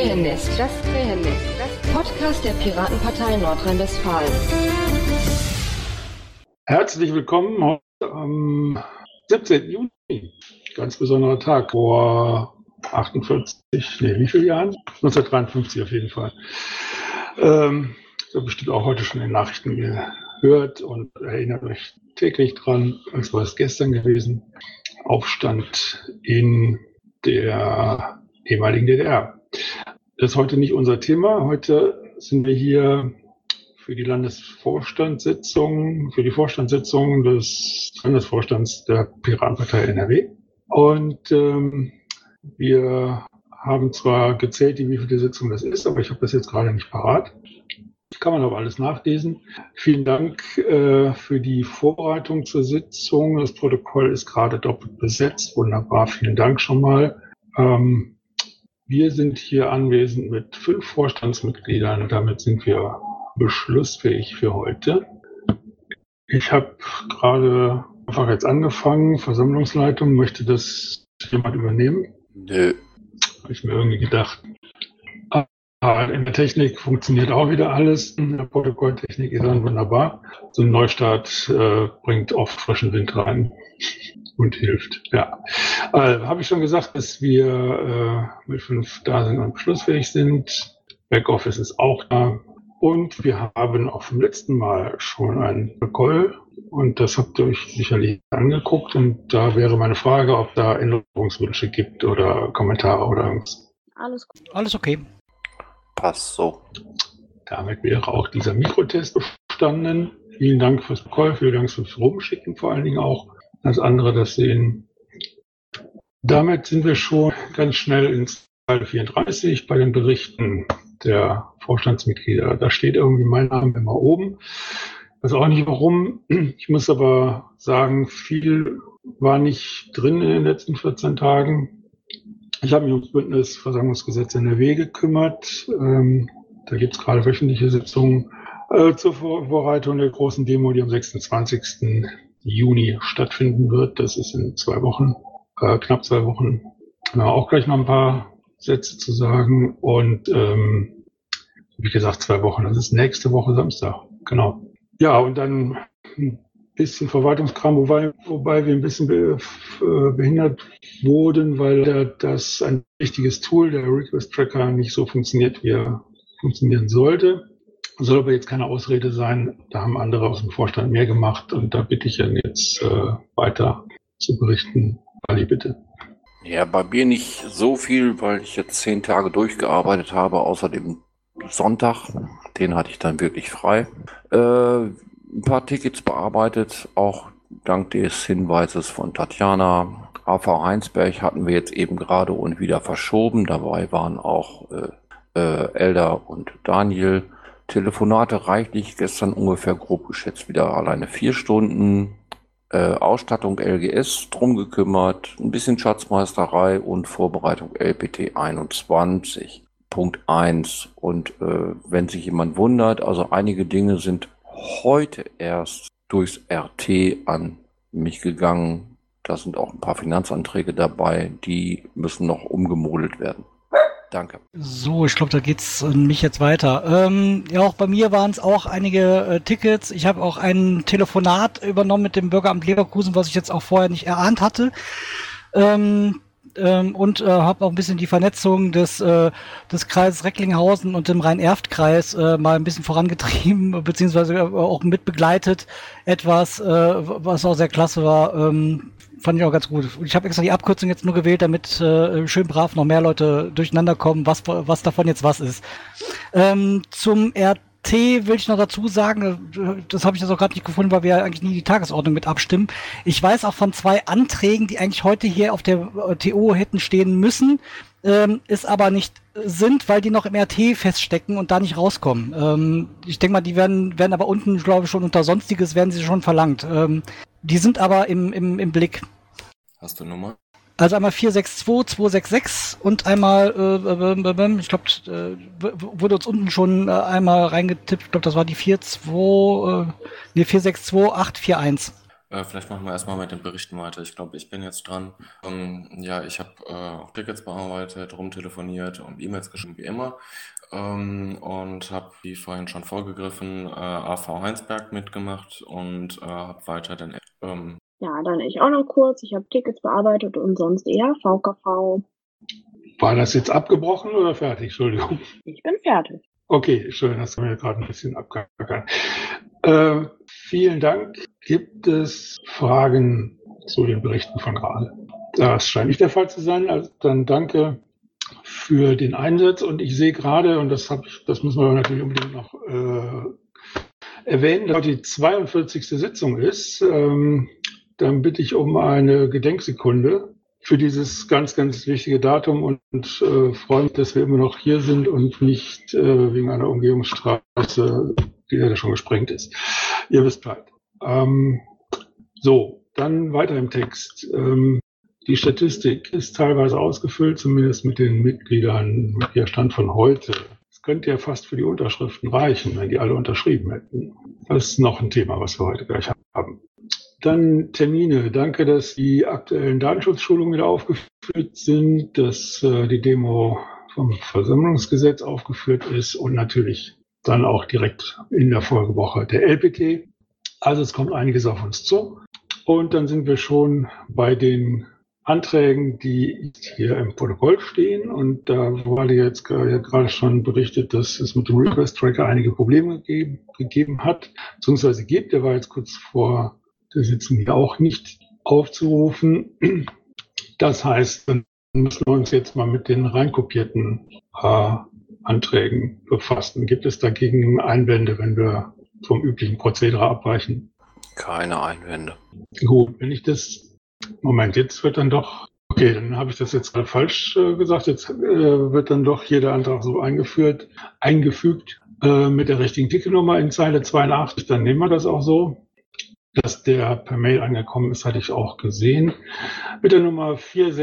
Krähennest. Das Podcast der Piratenpartei Nordrhein-Westfalen. Herzlich willkommen heute am 17. Juni. Ganz besonderer Tag vor 1953 auf jeden Fall. So bestimmt auch heute schon in den Nachrichten gehört und erinnert euch täglich dran, als war es gestern gewesen. Aufstand in der ehemaligen DDR. Das ist heute nicht unser Thema. Heute sind wir hier für die Landesvorstandssitzung des Landesvorstands der Piratenpartei NRW. Und wir haben zwar gezählt, wie viele Sitzung das ist, aber ich habe das jetzt gerade nicht parat. Kann man aber alles nachlesen. Vielen Dank für die Vorbereitung zur Sitzung. Das Protokoll ist gerade doppelt besetzt. Wunderbar, vielen Dank schon mal. Wir sind hier anwesend mit 5 Vorstandsmitgliedern. Damit sind wir beschlussfähig für heute. Ich habe gerade einfach jetzt angefangen. Versammlungsleitung, möchte das jemand übernehmen? Nö. Habe ich mir irgendwie gedacht. In der Technik funktioniert auch wieder alles. In der Protokolltechnik ist dann wunderbar. So ein Neustart bringt oft frischen Wind rein und hilft. Ja, habe ich schon gesagt, dass wir mit 5 da sind und beschlussfähig sind. Backoffice ist auch da. Und wir haben auch vom letzten Mal schon ein Protokoll. Und das habt ihr euch sicherlich angeguckt. Und da wäre meine Frage, ob da Änderungswünsche gibt oder Kommentare oder irgendwas. Alles okay. Passt so. Damit wäre auch dieser Mikrotest bestanden. Vielen Dank fürs Protokoll, vielen Dank fürs Rumschicken, vor allen Dingen auch, dass andere das sehen. Damit sind wir schon ganz schnell ins Teil 34 bei den Berichten der Vorstandsmitglieder. Da steht irgendwie mein Name immer oben. Ich weiß auch nicht warum. Ich muss aber sagen, viel war nicht drin in den letzten 14 Tagen. Ich habe mich ums Bündnisversammlungsgesetz NRW gekümmert. Da gibt es gerade wöchentliche Sitzungen zur Vorbereitung der großen Demo, die am 26. Juni stattfinden wird. Das ist in 2 Wochen, knapp 2 Wochen. Auch gleich noch ein paar Sätze zu sagen. Und wie gesagt, 2 Wochen. Das ist nächste Woche Samstag. Genau. Ja, und dann ein bisschen Verwaltungskram, wobei wir ein bisschen behindert wurden, weil das ein wichtiges Tool, der Request Tracker, nicht so funktioniert, wie er funktionieren sollte. Soll aber jetzt keine Ausrede sein. Da haben andere aus dem Vorstand mehr gemacht und da bitte ich dann jetzt weiter zu berichten. Ali, bitte. Ja, bei mir nicht so viel, weil ich jetzt 10 Tage durchgearbeitet habe, außer dem Sonntag. Den hatte ich dann wirklich frei. Ein paar Tickets bearbeitet, auch dank des Hinweises von Tatjana. AV Heinsberg hatten wir jetzt eben gerade und wieder verschoben. Dabei waren auch Elda und Daniel. Telefonate reichlich, gestern ungefähr grob geschätzt wieder alleine 4 Stunden. Ausstattung LGS drum gekümmert, ein bisschen Schatzmeisterei und Vorbereitung LPT 21. Punkt 1. Und wenn sich jemand wundert, also einige Dinge sind heute erst durchs RT an mich gegangen. Da sind auch ein paar Finanzanträge dabei, die müssen noch umgemodelt werden. Danke. So, ich glaube, da geht's an mich jetzt weiter. Ja, auch bei mir waren es auch einige Tickets. Ich habe auch ein Telefonat übernommen mit dem Bürgeramt Leverkusen, was ich jetzt auch vorher nicht erahnt hatte. Und habe auch ein bisschen die Vernetzung des Kreises Recklinghausen und dem Rhein-Erft-Kreis mal ein bisschen vorangetrieben, beziehungsweise auch mitbegleitet. Etwas, was auch sehr klasse war, fand ich auch ganz gut. Ich habe extra die Abkürzung jetzt nur gewählt, damit schön brav noch mehr Leute durcheinander kommen, was davon jetzt was ist. Zum RT will ich noch dazu sagen, das habe ich jetzt auch gerade nicht gefunden, weil wir eigentlich nie die Tagesordnung mit abstimmen. Ich weiß auch von 2 Anträgen, die eigentlich heute hier auf der TO hätten stehen müssen, ist aber nicht sind, weil die noch im RT feststecken und da nicht rauskommen. Ich denke mal, die werden aber unten, glaube ich, schon unter Sonstiges werden sie schon verlangt. Die sind aber im Blick. Hast du Nummer? Also einmal 462266 und einmal, ich glaube, wurde uns unten schon einmal reingetippt. Ich glaube, das war die 462, 462841. Vielleicht machen wir erstmal mit den Berichten weiter. Ich glaube, ich bin jetzt dran. Ja, ich habe auch Tickets bearbeitet, rumtelefoniert und E-Mails geschrieben, wie immer. Und habe, wie vorhin schon vorgegriffen, AV Heinsberg mitgemacht und habe weiter dann... Ja, dann ich auch noch kurz. Ich habe Tickets bearbeitet und sonst eher VKV. War das jetzt abgebrochen oder fertig? Entschuldigung. Ich bin fertig. Okay, schön, das haben wir gerade ein bisschen abgegangen. Vielen Dank. Gibt es Fragen zu den Berichten von gerade? Das scheint nicht der Fall zu sein. Also dann danke für den Einsatz. Und ich sehe gerade, und das müssen wir natürlich unbedingt noch erwähnen, dass heute die 42. Sitzung ist. Dann bitte ich um eine Gedenksekunde für dieses ganz, ganz wichtige Datum und freue mich, dass wir immer noch hier sind und nicht wegen einer Umgehungsstraße, die leider schon gesprengt ist. Ihr wisst Bescheid. So, dann weiter im Text. Die Statistik ist teilweise ausgefüllt, zumindest mit den Mitgliedern, mit der Stand von heute. Es könnte ja fast für die Unterschriften reichen, wenn die alle unterschrieben hätten. Das ist noch ein Thema, was wir heute gleich haben. Dann Termine. Danke, dass die aktuellen Datenschutzschulungen wieder aufgeführt sind, dass die Demo vom Versammlungsgesetz aufgeführt ist und natürlich dann auch direkt in der Folgewoche der LPT. Also es kommt einiges auf uns zu. Und dann sind wir schon bei den Anträgen, die hier im Protokoll stehen. Und da wurde jetzt gerade schon berichtet, dass es mit dem Request-Tracker einige Probleme gegeben hat, beziehungsweise gibt. Der war jetzt kurz vor der Sitzung hier auch nicht aufzurufen. Das heißt, dann müssen wir uns jetzt mal mit den reinkopierten Anträgen befassen. Gibt es dagegen Einwände, wenn wir vom üblichen Prozedere abweichen? Keine Einwände. Gut, wenn ich das... Moment, jetzt wird dann doch... Okay, dann habe ich das jetzt gerade falsch gesagt. Jetzt wird dann doch jeder Antrag so eingefügt mit der richtigen Ticketnummer in Zeile 82. Dann nehmen wir das auch so. Dass der per Mail angekommen ist, hatte ich auch gesehen. Mit der Nummer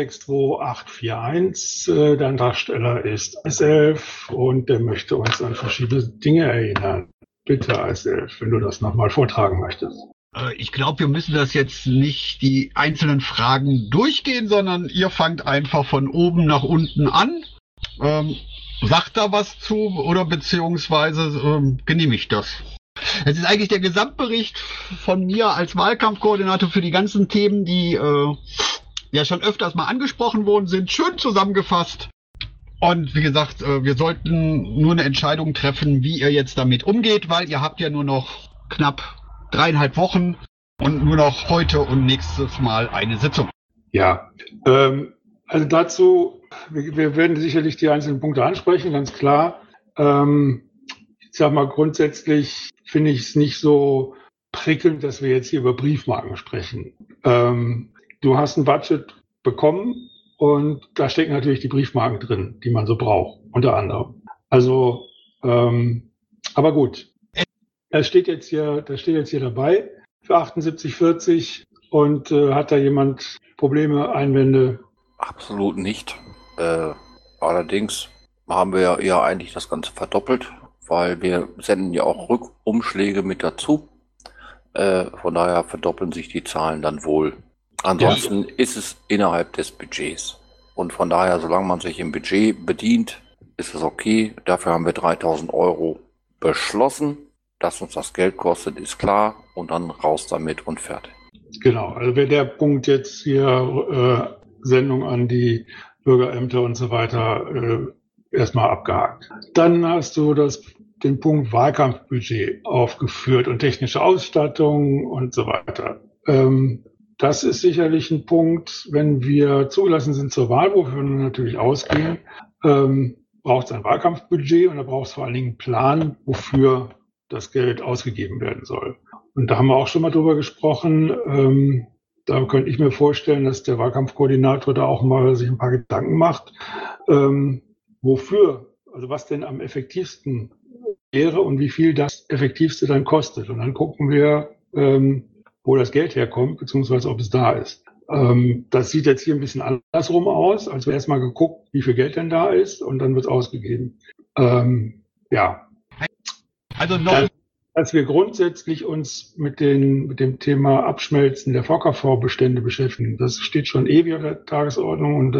462841. Der Antragsteller ist S11 und der möchte uns an verschiedene Dinge erinnern. Bitte, S11, wenn du das nochmal vortragen möchtest. Ich glaube, wir müssen das jetzt nicht die einzelnen Fragen durchgehen, sondern ihr fangt einfach von oben nach unten an. Sagt da was zu oder beziehungsweise genehmigt das? Es ist eigentlich der Gesamtbericht von mir als Wahlkampfkoordinator für die ganzen Themen, die ja schon öfters mal angesprochen worden sind, schön zusammengefasst. Und wie gesagt, wir sollten nur eine Entscheidung treffen, wie ihr jetzt damit umgeht, weil ihr habt ja nur noch knapp 3,5 Wochen und nur noch heute und nächstes Mal eine Sitzung. Ja, also dazu, wir werden sicherlich die einzelnen Punkte ansprechen, ganz klar. Ich sag mal, grundsätzlich finde ich es nicht so prickelnd, dass wir jetzt hier über Briefmarken sprechen. Du hast ein Budget bekommen und da stecken natürlich die Briefmarken drin, die man so braucht, unter anderem. Also, aber gut. Das steht jetzt hier dabei für 78,40 und hat da jemand Probleme, Einwände? Absolut nicht. Allerdings haben wir ja eigentlich das Ganze verdoppelt, weil wir senden ja auch Rückumschläge mit dazu. Von daher verdoppeln sich die Zahlen dann wohl. Ansonsten ist es innerhalb des Budgets. Und von daher, solange man sich im Budget bedient, ist es okay. Dafür haben wir 3.000 € beschlossen. Dass uns das Geld kostet, ist klar. Und dann raus damit und fertig. Genau, also wäre der Punkt jetzt hier Sendung an die Bürgerämter und so weiter erstmal abgehakt. Dann hast du den Punkt Wahlkampfbudget aufgeführt und technische Ausstattung und so weiter. Das ist sicherlich ein Punkt, wenn wir zugelassen sind zur Wahl, wofür wir natürlich ausgehen, braucht es ein Wahlkampfbudget und da braucht es vor allen Dingen einen Plan, wofür das Geld ausgegeben werden soll. Und da haben wir auch schon mal drüber gesprochen. Da könnte ich mir vorstellen, dass der Wahlkampfkoordinator da auch mal sich ein paar Gedanken macht, wofür, also was denn am effektivsten wäre und wie viel das Effektivste dann kostet. Und dann gucken wir, wo das Geld herkommt, beziehungsweise ob es da ist. Das sieht jetzt hier ein bisschen andersrum aus, als wir erstmal geguckt, wie viel Geld denn da ist und dann wird es ausgegeben. Ja. Also noch dass wir grundsätzlich uns mit dem Thema Abschmelzen der VKV-Bestände beschäftigen. Das steht schon ewig auf der Tagesordnung und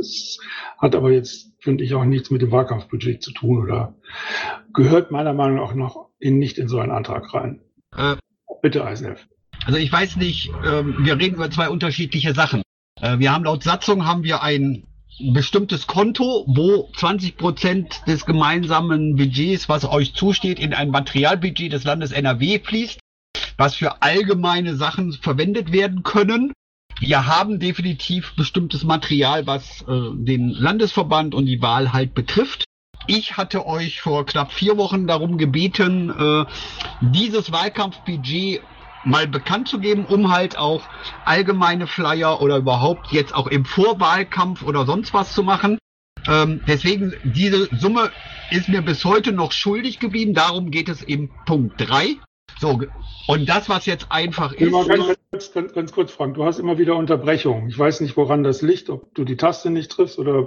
hat aber jetzt, finde ich, auch nichts mit dem Wahlkampfbudget zu tun oder gehört meiner Meinung nach noch nicht in so einen Antrag rein. Bitte, Eisenhef. Also ich weiß nicht, wir reden über zwei unterschiedliche Sachen. Wir haben laut Satzung ein bestimmtes Konto, wo 20% des gemeinsamen Budgets, was euch zusteht, in ein Materialbudget des Landes NRW fließt, was für allgemeine Sachen verwendet werden können. Wir haben definitiv bestimmtes Material, was den Landesverband und die Wahl halt betrifft. Ich hatte euch vor knapp 4 Wochen darum gebeten, dieses Wahlkampfbudget mal bekannt zu geben, um halt auch allgemeine Flyer oder überhaupt jetzt auch im Vorwahlkampf oder sonst was zu machen. Deswegen, diese Summe ist mir bis heute noch schuldig geblieben. Darum geht es im Punkt 3. So, und das, was jetzt einfach ist... Ganz kurz, Frank, du hast immer wieder Unterbrechungen. Ich weiß nicht, woran das liegt, ob du die Taste nicht triffst oder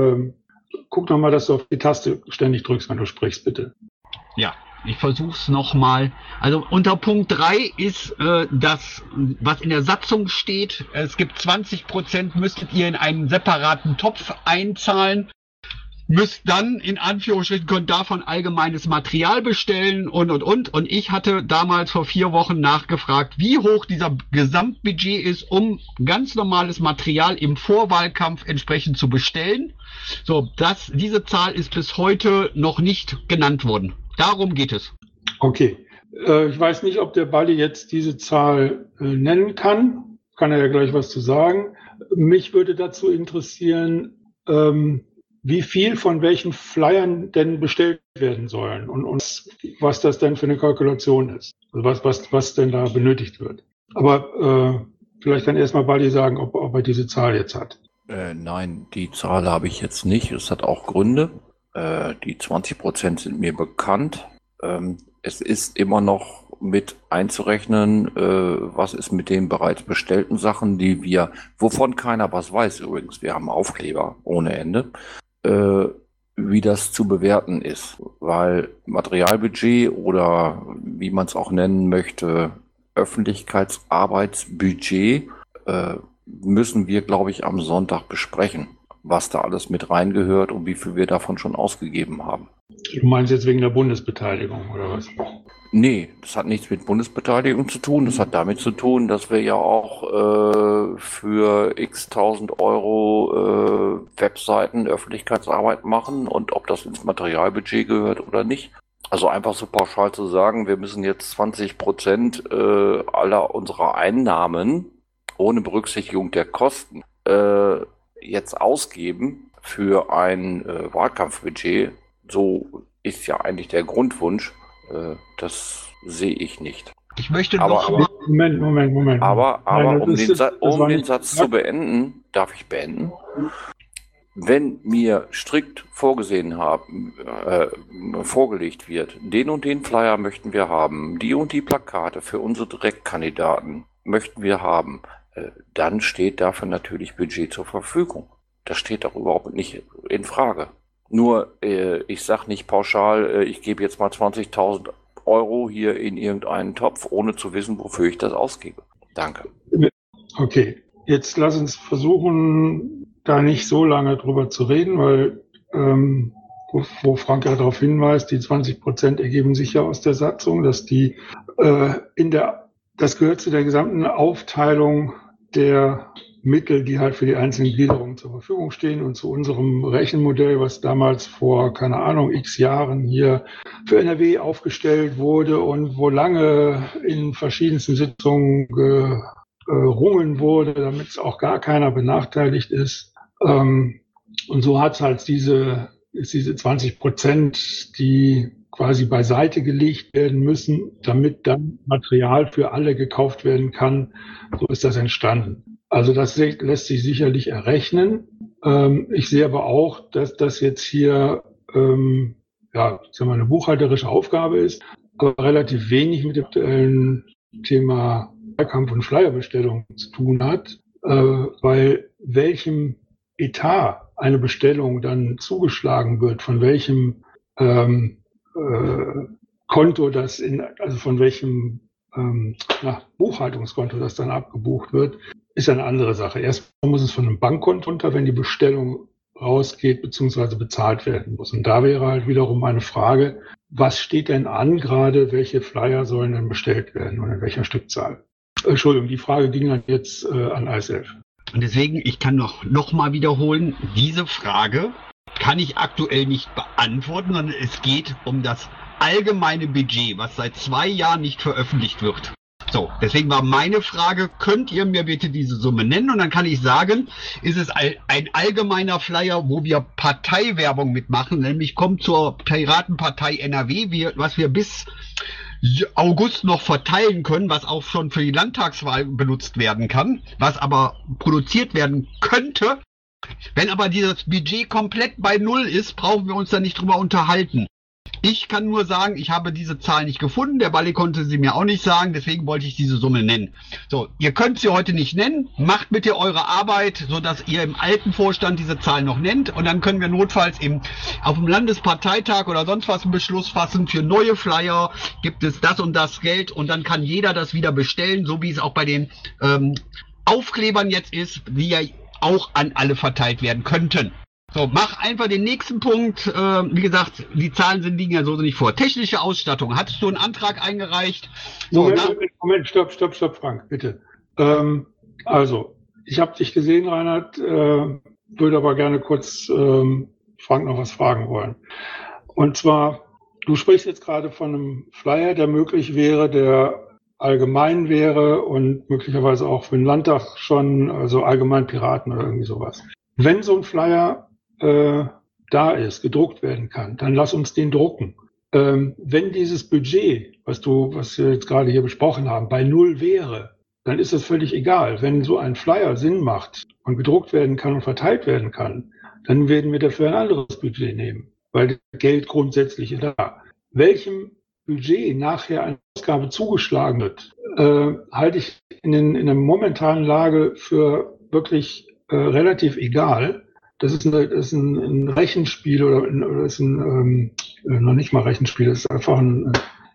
guck noch mal, dass du auf die Taste ständig drückst, wenn du sprichst, bitte. Ja. Ich versuch's nochmal. Also unter Punkt 3 ist das, was in der Satzung steht. Es gibt 20%, müsstet ihr in einen separaten Topf einzahlen. Müsst dann, in Anführungsstrichen, könnt davon allgemeines Material bestellen und. Und ich hatte damals vor 4 Wochen nachgefragt, wie hoch dieser Gesamtbudget ist, um ganz normales Material im Vorwahlkampf entsprechend zu bestellen. So, diese Zahl ist bis heute noch nicht genannt worden. Darum geht es. Okay. Ich weiß nicht, ob der Balli jetzt diese Zahl nennen kann. Kann er ja gleich was zu sagen. Mich würde dazu interessieren, wie viel von welchen Flyern denn bestellt werden sollen und was das denn für eine Kalkulation ist. Also was denn da benötigt wird. Aber vielleicht kann erstmal Balli sagen, ob er diese Zahl jetzt hat. Nein, die Zahl habe ich jetzt nicht. Es hat auch Gründe. Die 20% sind mir bekannt. Es ist immer noch mit einzurechnen, was ist mit den bereits bestellten Sachen, wovon keiner was weiß übrigens. Wir haben Aufkleber ohne Ende, wie das zu bewerten ist. Weil Materialbudget oder wie man es auch nennen möchte, Öffentlichkeitsarbeitsbudget, müssen wir, glaube ich, am Sonntag besprechen, was da alles mit reingehört und wie viel wir davon schon ausgegeben haben. Du meinst jetzt wegen der Bundesbeteiligung oder was? Nee, das hat nichts mit Bundesbeteiligung zu tun. Das hat damit zu tun, dass wir ja auch für x 1000 Euro Webseiten Öffentlichkeitsarbeit machen und ob das ins Materialbudget gehört oder nicht. Also einfach so pauschal zu sagen, wir müssen jetzt 20% aller unserer Einnahmen ohne Berücksichtigung der Kosten jetzt ausgeben für ein Wahlkampfbudget, so ist ja eigentlich der Grundwunsch, das sehe ich nicht. Ich möchte Moment. Aber um den Satz zu beenden, darf ich beenden? Wenn mir strikt vorgelegt wird, den und den Flyer möchten wir haben, die und die Plakate für unsere Direktkandidaten möchten wir haben, dann steht dafür natürlich Budget zur Verfügung. Das steht doch überhaupt nicht in Frage. Nur, ich sage nicht pauschal, ich gebe jetzt mal 20.000 Euro hier in irgendeinen Topf, ohne zu wissen, wofür ich das ausgebe. Danke. Okay, jetzt lass uns versuchen, da nicht so lange drüber zu reden, weil, wo Frank ja darauf hinweist, die 20% ergeben sich ja aus der Satzung, dass die das gehört zu der gesamten Aufteilung der Mittel, die halt für die einzelnen Gliederungen zur Verfügung stehen und zu unserem Rechenmodell, was damals vor, keine Ahnung, x Jahren hier für NRW aufgestellt wurde und wo lange in verschiedensten Sitzungen gerungen wurde, damit es auch gar keiner benachteiligt ist. Und so hat es halt diese 20%, die quasi beiseite gelegt werden müssen, damit dann Material für alle gekauft werden kann. So ist das entstanden. Also das lässt sich sicherlich errechnen. Ich sehe aber auch, dass das jetzt hier eine buchhalterische Aufgabe ist, aber relativ wenig mit dem aktuellen Thema Wahlkampf- und Flyerbestellung zu tun hat, weil welchem Etat eine Bestellung dann zugeschlagen wird, von welchem Konto also von welchem Buchhaltungskonto das dann abgebucht wird, ist eine andere Sache. Erstmal muss es von einem Bankkonto runter, wenn die Bestellung rausgeht bzw. bezahlt werden muss. Und da wäre halt wiederum eine Frage, was steht denn an gerade, welche Flyer sollen denn bestellt werden und in welcher Stückzahl? Entschuldigung, die Frage ging dann jetzt an ISF. Und deswegen, ich kann noch mal wiederholen, diese Frage kann ich aktuell nicht beantworten, sondern es geht um das allgemeine Budget, was seit 2 Jahren nicht veröffentlicht wird. So, deswegen war meine Frage, könnt ihr mir bitte diese Summe nennen? Und dann kann ich sagen, ist es ein allgemeiner Flyer, wo wir Parteiwerbung mitmachen, nämlich kommt zur Piratenpartei NRW, was wir bis August noch verteilen können, was auch schon für die Landtagswahl benutzt werden kann, was aber produziert werden könnte. Wenn aber dieses Budget komplett bei Null ist, brauchen wir uns da nicht drüber unterhalten. Ich kann nur sagen, ich habe diese Zahl nicht gefunden, der Balli konnte sie mir auch nicht sagen, deswegen wollte ich diese Summe nennen. So, ihr könnt sie heute nicht nennen, macht bitte eure Arbeit, sodass ihr im alten Vorstand diese Zahl noch nennt und dann können wir notfalls auf dem Landesparteitag oder sonst was einen Beschluss fassen, für neue Flyer gibt es das und das Geld und dann kann jeder das wieder bestellen, so wie es auch bei den Aufklebern jetzt ist, die ja auch an alle verteilt werden könnten. So, mach einfach den nächsten Punkt. Wie gesagt, die Zahlen liegen ja so nicht vor. Technische Ausstattung. Hattest du einen Antrag eingereicht? So, Moment, stopp, Frank, bitte. Also, ich habe dich gesehen, Reinhard, würde aber gerne kurz Frank noch was fragen wollen. Und zwar, du sprichst jetzt gerade von einem Flyer, der möglich wäre, der allgemein wäre und möglicherweise auch für den Landtag schon, also allgemein Piraten oder irgendwie sowas. Wenn so ein Flyer da ist, gedruckt werden kann, dann lass uns den drucken. Wenn dieses Budget, was wir jetzt gerade hier besprochen haben, bei Null wäre, dann ist das völlig egal. Wenn so ein Flyer Sinn macht und gedruckt werden kann und verteilt werden kann, dann werden wir dafür ein anderes Budget nehmen, weil das Geld grundsätzlich ist da. Welchem Budget nachher eine Ausgabe zugeschlagen wird, halte ich in der momentanen Lage für wirklich relativ egal. Das ist ein Rechenspiel oder ist noch nicht mal Rechenspiel, das ist einfach ein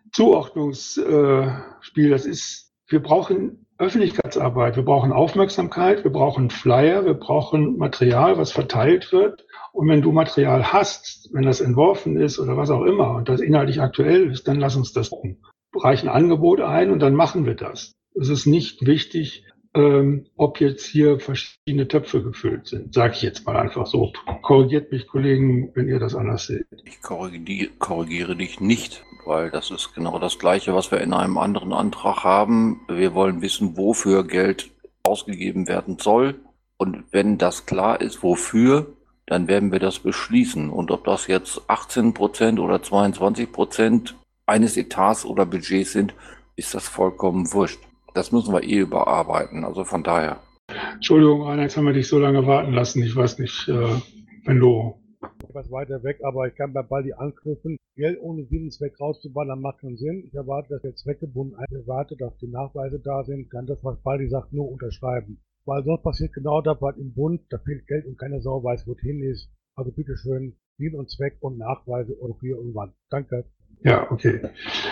Zuordnungsspiel. Wir brauchen Öffentlichkeitsarbeit, wir brauchen Aufmerksamkeit, wir brauchen Flyer, wir brauchen Material, was verteilt wird. Und wenn du Material hast, wenn das entworfen ist oder was auch immer und das inhaltlich aktuell ist, dann lass uns das gucken. Reichen Angebot ein und dann machen wir das. Es ist nicht wichtig, ob jetzt hier verschiedene Töpfe gefüllt sind, sage ich jetzt mal einfach so. Korrigiert mich, Kollegen, wenn ihr das anders seht. Ich korrigiere dich nicht, weil das ist genau das Gleiche, was wir in einem anderen Antrag haben. Wir wollen wissen, wofür Geld ausgegeben werden soll. Und wenn das klar ist, wofür, dann werden wir das beschließen. Und ob das jetzt 18% oder 22% eines Etats oder Budgets sind, ist das vollkommen wurscht. Das müssen wir überarbeiten, also von daher. Entschuldigung, Rainer, jetzt haben wir dich so lange warten lassen. Ich weiß nicht, wenn du... Etwas weiter weg, aber ich kann bei Baldi anknüpfen. Geld ohne Sinnenzweck rauszuballern macht keinen Sinn. Ich erwarte, dass der zweckgebunden erwarte, dass die Nachweise da sind, kann das, was Baldi sagt, nur unterschreiben. Weil sonst passiert genau das, was im Bund, da fehlt Geld und keine Sau weiß, wo es hin ist. Also bitteschön, Sinn und Zweck und Nachweise irgendwie irgendwann. Danke. Ja, okay.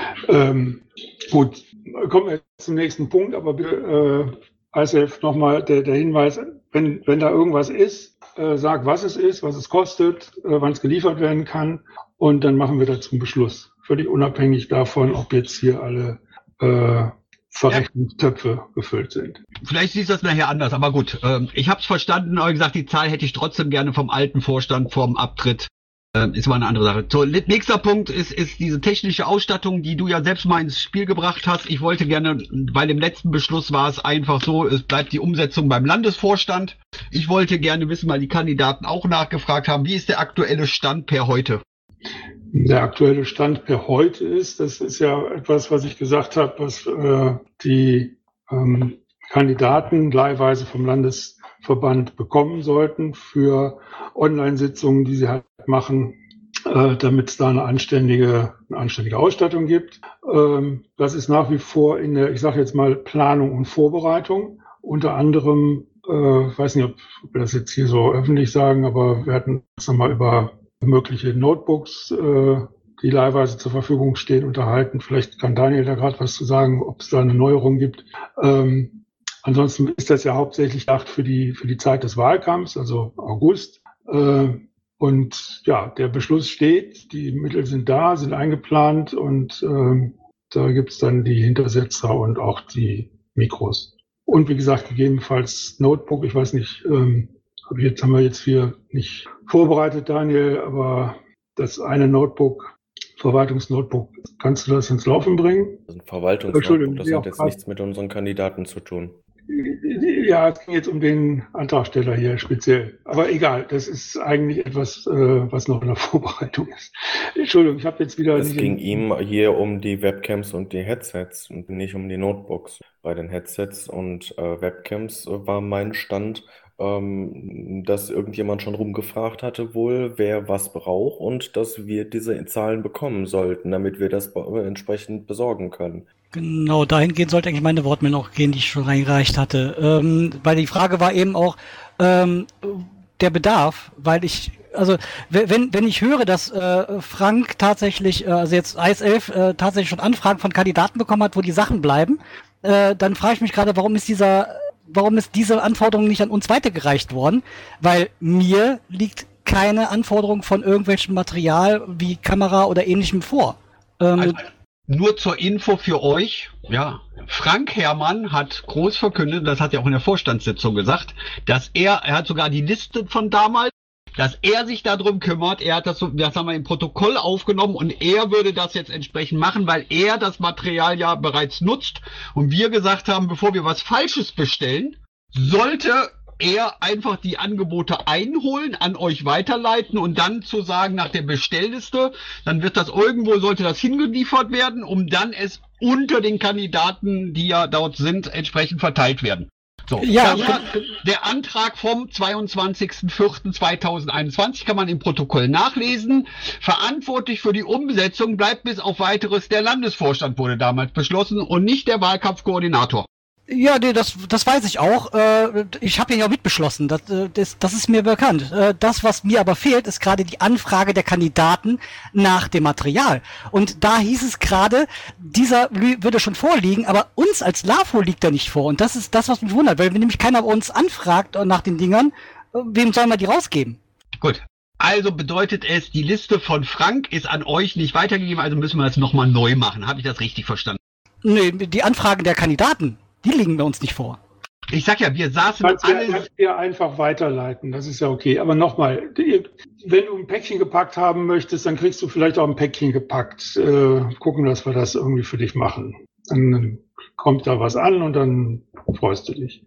Gut, kommen wir jetzt zum nächsten Punkt, aber bitte, ISF, nochmal der Hinweis, wenn da irgendwas ist, sag, was es ist, was es kostet, wann es geliefert werden kann und dann machen wir dazu einen Beschluss. Völlig unabhängig davon, ob jetzt hier alle Verrechnungstöpfe gefüllt sind. Vielleicht siehst du das nachher anders, aber gut. Ich habe es verstanden, aber gesagt, die Zahl hätte ich trotzdem gerne vom alten Vorstand vorm Abtritt. Ist mal eine andere Sache. So, nächster Punkt ist diese technische Ausstattung, die du ja selbst mal ins Spiel gebracht hast. Ich wollte gerne, bei dem letzten Beschluss war es einfach so, es bleibt die Umsetzung beim Landesvorstand. Ich wollte gerne wissen, weil die Kandidaten auch nachgefragt haben, wie ist der aktuelle Stand per heute? Der aktuelle Stand per heute ist, das ist ja etwas, was ich gesagt habe, was die Kandidaten leihweise vom Landesverband bekommen sollten für Online-Sitzungen, die sie halt machen, damit es da eine anständige Ausstattung gibt. Das ist nach wie vor in der, ich sage jetzt mal, Planung und Vorbereitung. Unter anderem, ich weiß nicht, ob wir das jetzt hier so öffentlich sagen, aber wir hatten uns nochmal über mögliche Notebooks die leihweise zur Verfügung stehen, unterhalten. Vielleicht kann Daniel da gerade was zu sagen, ob es da eine Neuerung gibt. Ansonsten ist das ja hauptsächlich gedacht für die Zeit des Wahlkampfs, also August. Und ja, der Beschluss steht, die Mittel sind da, sind eingeplant und da gibt's dann die Hintersetzer und auch die Mikros. Und wie gesagt, gegebenenfalls Notebook, ich weiß nicht, haben wir jetzt hier nicht vorbereitet, Daniel, aber das eine Notebook, Verwaltungsnotebook, kannst du das ins Laufen bringen? Das ist ein Verwaltungsnotebook, das hat jetzt nichts mit unseren Kandidaten zu tun. Ja, es ging jetzt um den Antragsteller hier speziell. Aber egal, das ist eigentlich etwas, was noch in der Vorbereitung ist. Entschuldigung, ich habe jetzt wieder... Es ging ihm hier um die Webcams und die Headsets und nicht um die Notebooks. Bei den Headsets und Webcams war mein Stand, dass irgendjemand schon rumgefragt hatte wohl, wer was braucht und dass wir diese Zahlen bekommen sollten, damit wir das entsprechend besorgen können. Genau, dahingehend sollte eigentlich meine Wortmeldung auch gehen, die ich schon reingereicht hatte. Weil die Frage war eben auch der Bedarf, weil wenn ich höre, dass Frank tatsächlich, also jetzt IS-11 tatsächlich schon Anfragen von Kandidaten bekommen hat, wo die Sachen bleiben, dann frage ich mich gerade, warum ist diese Anforderung nicht an uns weitergereicht worden? Weil mir liegt keine Anforderung von irgendwelchem Material wie Kamera oder ähnlichem vor. Also, nur zur Info für euch, ja, Frank Herrmann hat groß verkündet, das hat er auch in der Vorstandssitzung gesagt, dass er hat sogar die Liste von damals, dass er sich darum kümmert, er hat das haben wir im Protokoll aufgenommen und er würde das jetzt entsprechend machen, weil er das Material ja bereits nutzt und wir gesagt haben, bevor wir was Falsches bestellen, sollte er einfach die Angebote einholen, an euch weiterleiten und dann zu sagen nach der Bestellliste, dann wird das irgendwo, sollte das hingeliefert werden, um dann es unter den Kandidaten, die ja dort sind, entsprechend verteilt werden. So, ja, das war der Antrag vom 22.04.2021, kann man im Protokoll nachlesen. Verantwortlich für die Umsetzung bleibt bis auf Weiteres der Landesvorstand, wurde damals beschlossen, und nicht der Wahlkampfkoordinator. Ja, nee, das weiß ich auch. Ich habe ihn ja mitbeschlossen. Das ist mir bekannt. Das, was mir aber fehlt, ist gerade die Anfrage der Kandidaten nach dem Material. Und da hieß es gerade, dieser würde schon vorliegen, aber uns als LAFO liegt er nicht vor. Und das ist das, was mich wundert, weil wenn nämlich keiner bei uns anfragt nach den Dingern, wem sollen wir die rausgeben? Gut. Also bedeutet es, die Liste von Frank ist an euch nicht weitergegeben, also müssen wir das nochmal neu machen. Habe ich das richtig verstanden? Nee, die Anfragen der Kandidaten, die liegen bei uns nicht vor. Ich sag ja, wir saßen alle... Kannst du einfach weiterleiten, das ist ja okay. Aber nochmal, wenn du ein Päckchen gepackt haben möchtest, dann kriegst du vielleicht auch ein Päckchen gepackt. Gucken, dass wir das irgendwie für dich machen. Dann kommt da was an und dann freust du dich.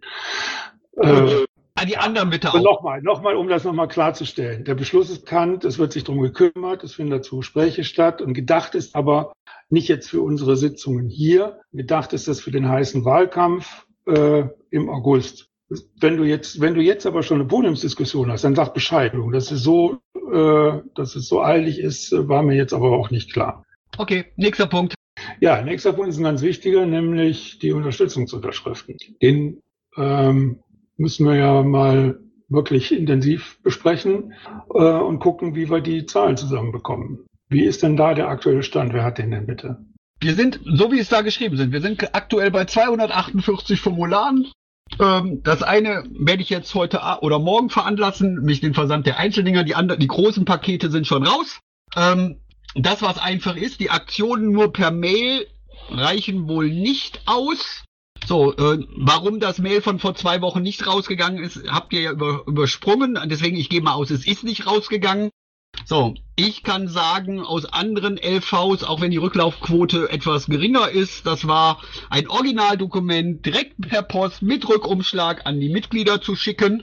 Die anderen bitte auch. Nochmal, um das nochmal klarzustellen. Der Beschluss ist bekannt, es wird sich darum gekümmert, es finden dazu Gespräche statt und gedacht ist aber nicht jetzt für unsere Sitzungen hier, gedacht ist das für den heißen Wahlkampf im August. Wenn du jetzt aber schon eine Podiumsdiskussion hast, dann sag Bescheid. Dass es so eilig ist, war mir jetzt aber auch nicht klar. Okay, nächster Punkt. Ja, nächster Punkt ist ein ganz wichtiger, nämlich die Unterstützungsunterschriften. Den müssen wir ja mal wirklich intensiv besprechen und gucken, wie wir die Zahlen zusammenbekommen. Wie ist denn da der aktuelle Stand? Wer hat den denn bitte? Wir sind, so wie es da geschrieben sind, wir sind aktuell bei 248 Formularen. Das eine werde ich jetzt heute oder morgen veranlassen, nämlich den Versand der Einzeldinger. Die großen Pakete sind schon raus. Das, was einfach ist, die Aktionen nur per Mail reichen wohl nicht aus. So, warum das Mail von vor 2 Wochen nicht rausgegangen ist, habt ihr ja übersprungen. Deswegen, ich gehe mal aus, es ist nicht rausgegangen. So, ich kann sagen, aus anderen LVs, auch wenn die Rücklaufquote etwas geringer ist, das war ein Originaldokument direkt per Post mit Rückumschlag an die Mitglieder zu schicken.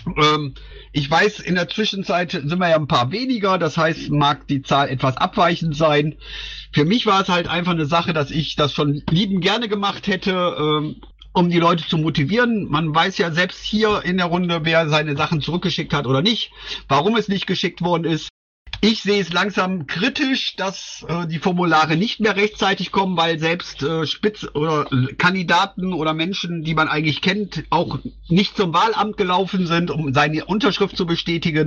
Ich weiß, in der Zwischenzeit sind wir ja ein paar weniger, das heißt, mag die Zahl etwas abweichend sein. Für mich war es halt einfach eine Sache, dass ich das schon liebend gerne gemacht hätte, um die Leute zu motivieren. Man weiß ja selbst hier in der Runde, wer seine Sachen zurückgeschickt hat oder nicht, warum es nicht geschickt worden ist. Ich sehe es langsam kritisch, dass die Formulare nicht mehr rechtzeitig kommen, weil selbst oder Kandidaten oder Menschen, die man eigentlich kennt, auch nicht zum Wahlamt gelaufen sind, um seine Unterschrift zu bestätigen.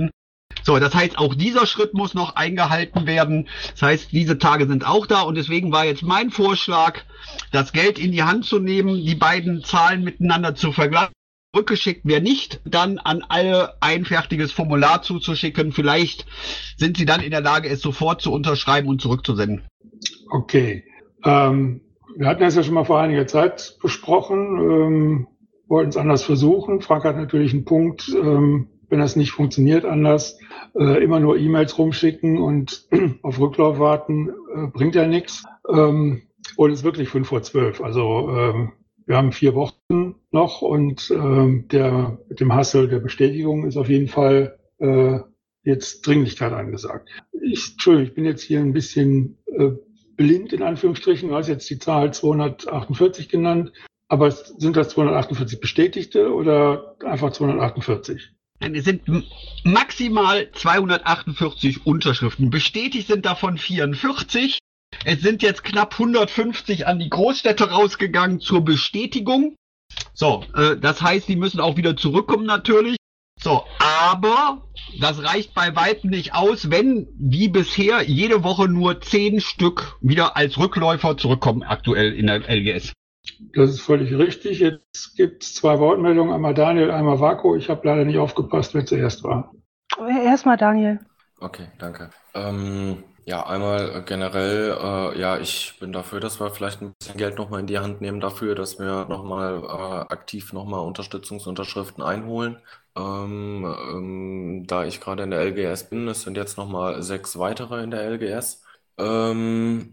So, das heißt, auch dieser Schritt muss noch eingehalten werden. Das heißt, diese Tage sind auch da und deswegen war jetzt mein Vorschlag, das Geld in die Hand zu nehmen, die beiden Zahlen miteinander zu vergleichen. Rückgeschickt, wer nicht, dann an alle ein fertiges Formular zuzuschicken. Vielleicht sind sie dann in der Lage, es sofort zu unterschreiben und zurückzusenden. Okay. Wir hatten das ja schon mal vor einiger Zeit besprochen, wollten es anders versuchen. Frank hat natürlich einen Punkt, wenn das nicht funktioniert anders, immer nur E-Mails rumschicken und auf Rücklauf warten, bringt ja nichts. Und es ist wirklich 11:55. Also wir haben 4 Wochen noch und mit dem Hassel der Bestätigung ist auf jeden Fall jetzt Dringlichkeit angesagt. Entschuldigung, ich bin jetzt hier ein bisschen blind in Anführungsstrichen. Du hast jetzt die Zahl 248 genannt, aber sind das 248 Bestätigte oder einfach 248? Es sind maximal 248 Unterschriften. Bestätigt sind davon 44. Es sind jetzt knapp 150 an die Großstädte rausgegangen zur Bestätigung. So, das heißt, die müssen auch wieder zurückkommen natürlich. So, aber das reicht bei weitem nicht aus, wenn wie bisher jede Woche nur 10 Stück wieder als Rückläufer zurückkommen aktuell in der LGS. Das ist völlig richtig. Jetzt gibt es 2 Wortmeldungen, einmal Daniel, einmal Vako. Ich habe leider nicht aufgepasst, wer zuerst war. Erstmal Daniel. Okay, danke. Ja, einmal generell, ja, ich bin dafür, dass wir vielleicht ein bisschen Geld nochmal in die Hand nehmen dafür, dass wir nochmal aktiv nochmal Unterstützungsunterschriften einholen. Da ich gerade in der LGS bin, es sind jetzt nochmal 6 weitere in der LGS. Du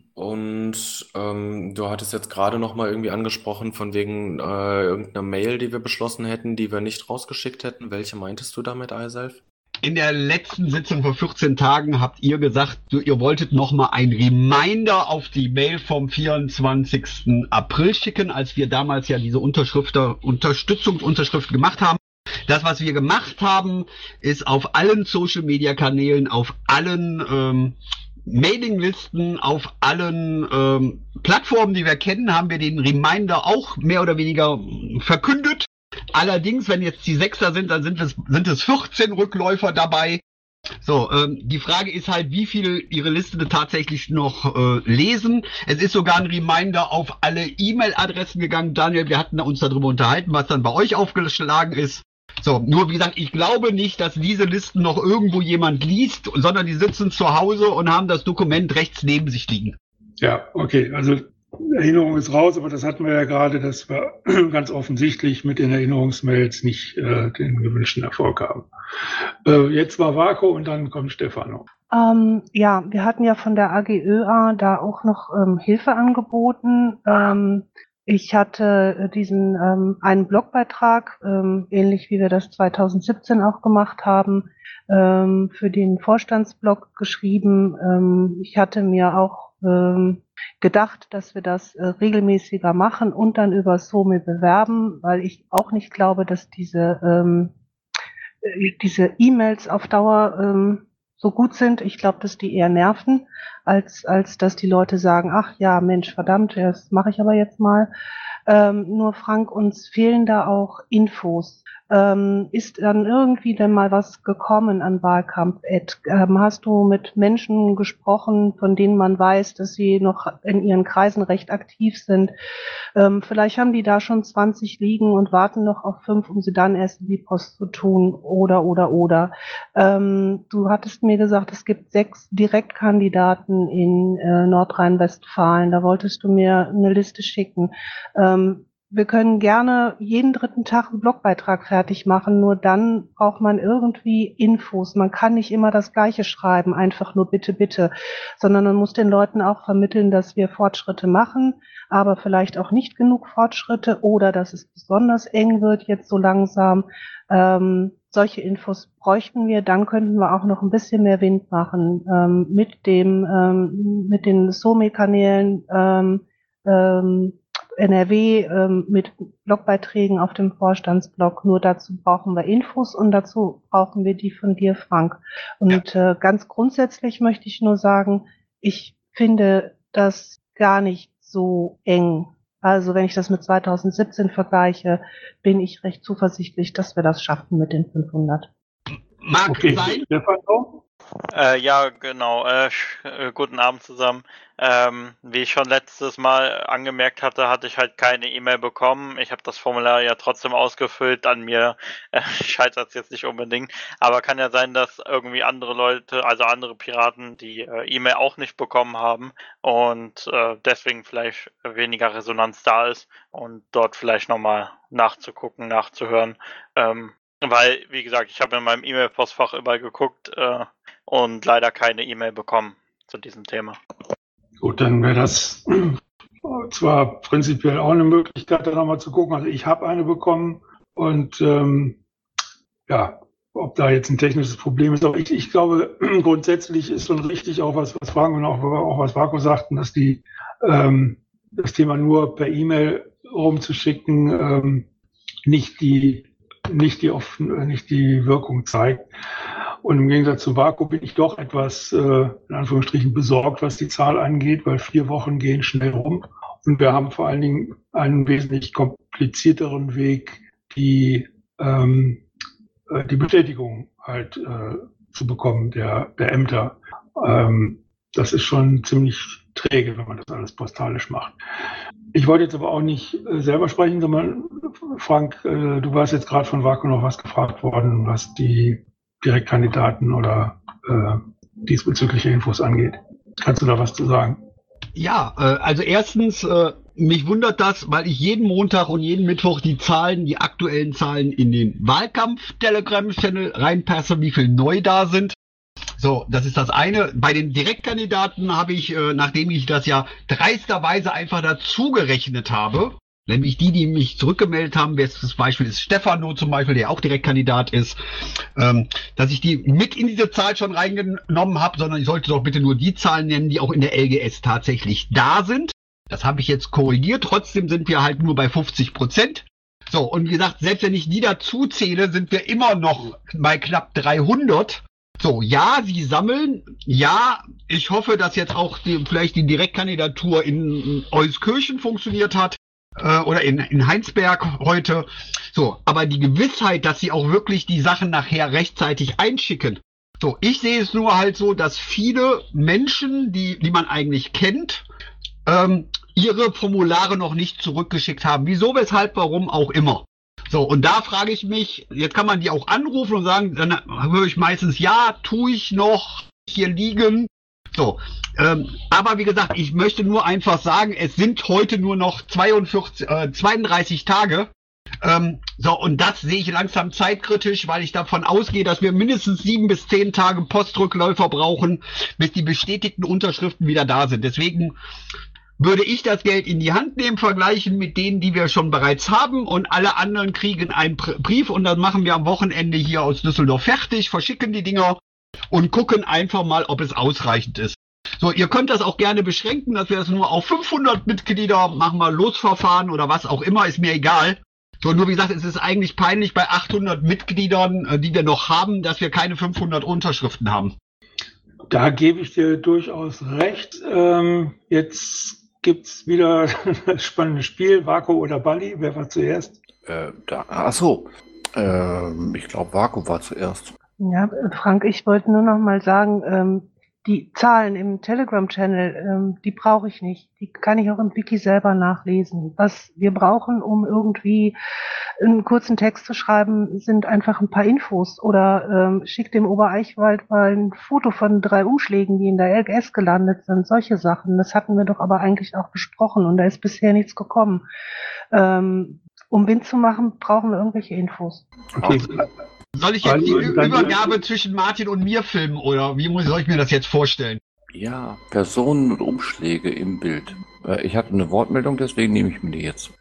hattest jetzt gerade nochmal irgendwie angesprochen von wegen irgendeiner Mail, die wir beschlossen hätten, die wir nicht rausgeschickt hätten. Welche meintest du damit, Eiself? In der letzten Sitzung vor 14 Tagen habt ihr gesagt, ihr wolltet nochmal ein Reminder auf die Mail vom 24. April schicken, als wir damals ja diese Unterstützungsunterschriften gemacht haben. Das, was wir gemacht haben, ist auf allen Social-Media-Kanälen, auf allen Mailinglisten, auf allen Plattformen, die wir kennen, haben wir den Reminder auch mehr oder weniger verkündet. Allerdings, wenn jetzt die 6er sind, dann sind es 14 Rückläufer dabei. So, die Frage ist halt, wie viel ihre Liste tatsächlich noch lesen. Es ist sogar ein Reminder auf alle E-Mail-Adressen gegangen. Daniel, wir hatten uns darüber unterhalten, was dann bei euch aufgeschlagen ist. So, nur wie gesagt, ich glaube nicht, dass diese Listen noch irgendwo jemand liest, sondern die sitzen zu Hause und haben das Dokument rechts neben sich liegen. Ja, okay, also Erinnerung ist raus, aber das hatten wir ja gerade, dass wir ganz offensichtlich mit den Erinnerungsmails nicht den gewünschten Erfolg haben. Jetzt war Vako und dann kommt Stefano. Ja, wir hatten ja von der AGÖA da auch noch Hilfe angeboten. Ich hatte diesen einen Blogbeitrag, ähnlich wie wir das 2017 auch gemacht haben, für den Vorstandsblog geschrieben. Ich hatte mir auch gedacht, dass wir das regelmäßiger machen und dann über SOME bewerben, weil ich auch nicht glaube, dass diese E-Mails auf Dauer so gut sind. Ich glaube, dass die eher nerven, als dass die Leute sagen, ach ja, Mensch, verdammt, das mache ich aber jetzt mal. Nur Frank, uns fehlen da auch Infos. Ist dann irgendwie denn mal was gekommen an Wahlkampf-Ad? Hast du mit Menschen gesprochen, von denen man weiß, dass sie noch in ihren Kreisen recht aktiv sind? Vielleicht haben die da schon 20 liegen und warten noch auf 5, um sie dann erst in die Post zu tun. Oder. Du hattest mir gesagt, es gibt 6 Direktkandidaten in Nordrhein-Westfalen. Da wolltest du mir eine Liste schicken. Wir können gerne jeden 3. Tag einen Blogbeitrag fertig machen, nur dann braucht man irgendwie Infos. Man kann nicht immer das Gleiche schreiben, einfach nur bitte, bitte, sondern man muss den Leuten auch vermitteln, dass wir Fortschritte machen, aber vielleicht auch nicht genug Fortschritte oder dass es besonders eng wird jetzt so langsam. Solche Infos bräuchten wir, dann könnten wir auch noch ein bisschen mehr Wind machen mit den SOME-Kanälen, NRW mit Blogbeiträgen auf dem Vorstandsblog. Nur dazu brauchen wir Infos und dazu brauchen wir die von dir, Frank. Und ganz grundsätzlich möchte ich nur sagen, ich finde das gar nicht so eng. Also wenn ich das mit 2017 vergleiche, bin ich recht zuversichtlich, dass wir das schaffen mit den 500. Mag Okay, sein. Stefano? Ja, genau. Guten Abend zusammen. Wie ich schon letztes Mal angemerkt hatte, hatte ich halt keine E-Mail bekommen. Ich habe das Formular ja trotzdem ausgefüllt. An mir scheitert es jetzt nicht unbedingt. Aber kann ja sein, dass irgendwie andere Leute, also andere Piraten, die E-Mail auch nicht bekommen haben und deswegen vielleicht weniger Resonanz da ist und dort vielleicht nochmal nachzugucken, nachzuhören. Weil, wie gesagt, ich habe in meinem E-Mail-Postfach überall geguckt und leider keine E-Mail bekommen zu diesem Thema. Gut, dann wäre das zwar prinzipiell auch eine Möglichkeit, da nochmal zu gucken. Also ich habe eine bekommen und ja, ob da jetzt ein technisches Problem ist. Aber ich glaube, grundsätzlich ist schon richtig, auch was Frank und auch was Marco sagten, dass das Thema nur per E-Mail rumzuschicken nicht die Wirkung zeigt. Und im Gegensatz zu Vaku bin ich doch etwas, in Anführungsstrichen, besorgt, was die Zahl angeht, weil 4 Wochen gehen schnell rum. Und wir haben vor allen Dingen einen wesentlich komplizierteren Weg, die Bestätigung halt zu bekommen, der Ämter. Das ist schon ziemlich träge, wenn man das alles postalisch macht. Ich wollte jetzt aber auch nicht selber sprechen, sondern Frank, du warst jetzt gerade von Vaku noch was gefragt worden, was die Direktkandidaten oder diesbezügliche Infos angeht. Kannst du da was zu sagen? Ja, also erstens, mich wundert das, weil ich jeden Montag und jeden Mittwoch die aktuellen Zahlen in den Wahlkampf-Telegram-Channel reinpasse, wie viel neu da sind. So, das ist das eine. Bei den Direktkandidaten habe ich, nachdem ich das ja dreisterweise einfach dazu gerechnet habe, nämlich die mich zurückgemeldet haben, das Beispiel ist Stefano zum Beispiel, der auch Direktkandidat ist, dass ich die mit in diese Zahl schon reingenommen habe, sondern ich sollte doch bitte nur die Zahlen nennen, die auch in der LGS tatsächlich da sind. Das habe ich jetzt korrigiert. Trotzdem sind wir halt nur bei 50%. So, und wie gesagt, selbst wenn ich die dazu zähle, sind wir immer noch bei knapp 300. So, ja, sie sammeln. Ja, ich hoffe, dass jetzt auch vielleicht die Direktkandidatur in Euskirchen funktioniert hat. Oder in Heinsberg heute. So, aber die Gewissheit, dass sie auch wirklich die Sachen nachher rechtzeitig einschicken. So, ich sehe es nur halt so, dass viele Menschen, die man eigentlich kennt, ihre Formulare noch nicht zurückgeschickt haben. Wieso, weshalb, warum auch immer. So, und da frage ich mich, jetzt kann man die auch anrufen und sagen, dann höre ich meistens, ja, tue ich noch hier liegen. So, aber wie gesagt, ich möchte nur einfach sagen, es sind heute nur noch 32 Tage. So, und das sehe ich langsam zeitkritisch, weil ich davon ausgehe, dass wir mindestens 7 bis 10 Tage Postrückläufer brauchen, bis die bestätigten Unterschriften wieder da sind. Deswegen würde ich das Geld in die Hand nehmen, vergleichen mit denen, die wir schon bereits haben, und alle anderen kriegen einen Brief und dann machen wir am Wochenende hier aus Düsseldorf fertig, verschicken die Dinger und gucken einfach mal, ob es ausreichend ist. So, ihr könnt das auch gerne beschränken, dass wir das nur auf 500 Mitglieder machen, wir Losverfahren oder was auch immer, ist mir egal. So, nur wie gesagt, es ist eigentlich peinlich bei 800 Mitgliedern, die wir noch haben, dass wir keine 500 Unterschriften haben. Da gebe ich dir durchaus recht. Jetzt gibt's wieder das spannende Spiel, Vaku oder Bali. Wer war zuerst? Ich glaube, Vaku war zuerst. Ja, Frank, ich wollte nur noch mal sagen, die Zahlen im Telegram-Channel, die brauche ich nicht. Die kann ich auch im Wiki selber nachlesen. Was wir brauchen, um irgendwie einen kurzen Text zu schreiben, sind einfach ein paar Infos. Oder schick dem Obereichwald mal ein Foto von 3 Umschlägen, die in der LGS gelandet sind. Solche Sachen. Das hatten wir doch aber eigentlich auch besprochen und da ist bisher nichts gekommen. Um Wind zu machen, brauchen wir irgendwelche Infos. Okay. Soll ich jetzt die Übergabe zwischen Martin und mir filmen oder soll ich mir das jetzt vorstellen? Ja, Personen und Umschläge im Bild. Ich hatte eine Wortmeldung, deswegen nehme ich mir die jetzt.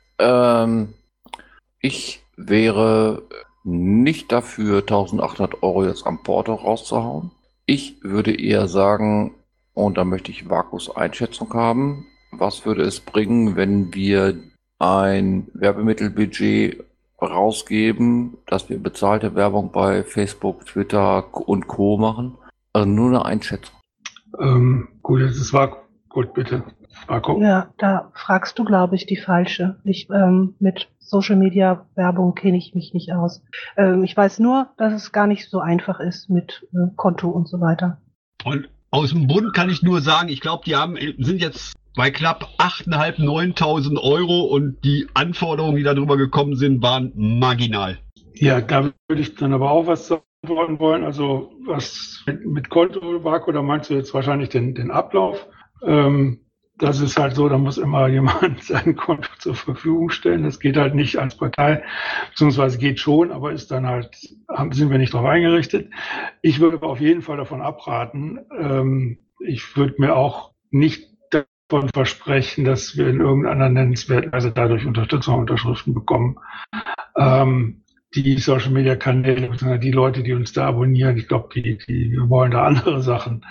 Ich wäre nicht dafür, 1.800 € jetzt am Porto rauszuhauen. Ich würde eher sagen, und da möchte ich Vakus Einschätzung haben, was würde es bringen, wenn wir ein Werbemittelbudget rausgeben, dass wir bezahlte Werbung bei Facebook, Twitter und Co. machen? Also nur eine Einschätzung. Gut, jetzt ist Vaku. Gut, bitte. Marco? Ja, da fragst du, glaube ich, die falsche. Mit Social-Media-Werbung kenne ich mich nicht aus. Ich weiß nur, dass es gar nicht so einfach ist mit Konto und so weiter. Und aus dem Bund kann ich nur sagen, ich glaube, sind jetzt bei knapp 8.500, 9.000 Euro und die Anforderungen, die da drüber gekommen sind, waren marginal. Ja, da würde ich dann aber auch was sagen wollen. Also was mit Konto, Marco, da meinst du jetzt wahrscheinlich den Ablauf. Das ist halt so, da muss immer jemand sein Konto zur Verfügung stellen. Das geht halt nicht als Partei, beziehungsweise geht schon, aber ist dann halt, sind wir nicht darauf eingerichtet. Ich würde aber auf jeden Fall davon abraten. Ich würde mir auch nicht davon versprechen, dass wir in irgendeiner nennenswerten Weise dadurch Unterstützerunterschriften bekommen. Die Social-Media-Kanäle, beziehungsweise die Leute, die uns da abonnieren, ich glaube, die wollen da andere Sachen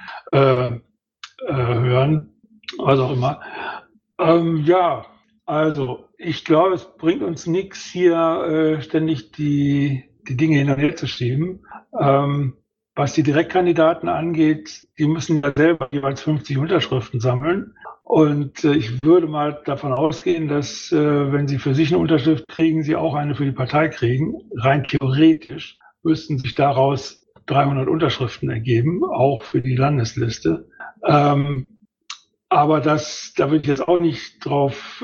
hören. Was auch immer. Ja, also ich glaube, es bringt uns nichts, hier ständig die Dinge hinterher zu schieben. Was die Direktkandidaten angeht, die müssen ja selber jeweils 50 Unterschriften sammeln. Und ich würde mal davon ausgehen, dass wenn sie für sich eine Unterschrift kriegen, sie auch eine für die Partei kriegen. Rein theoretisch müssten sich daraus 300 Unterschriften ergeben, auch für die Landesliste. Aber da würde ich jetzt auch nicht drauf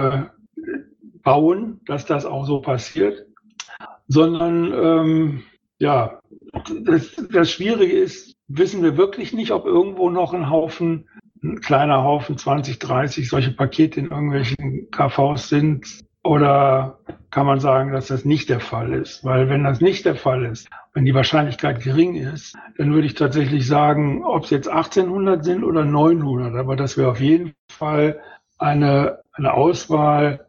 bauen, dass das auch so passiert, sondern ja, das Schwierige ist, wissen wir wirklich nicht, ob irgendwo noch ein kleiner Haufen, 20, 30 solche Pakete in irgendwelchen KVs sind, oder kann man sagen, dass das nicht der Fall ist? Weil wenn das nicht der Fall ist, wenn die Wahrscheinlichkeit gering ist, dann würde ich tatsächlich sagen, ob es jetzt 1800 sind oder 900, aber das wäre auf jeden Fall eine Auswahl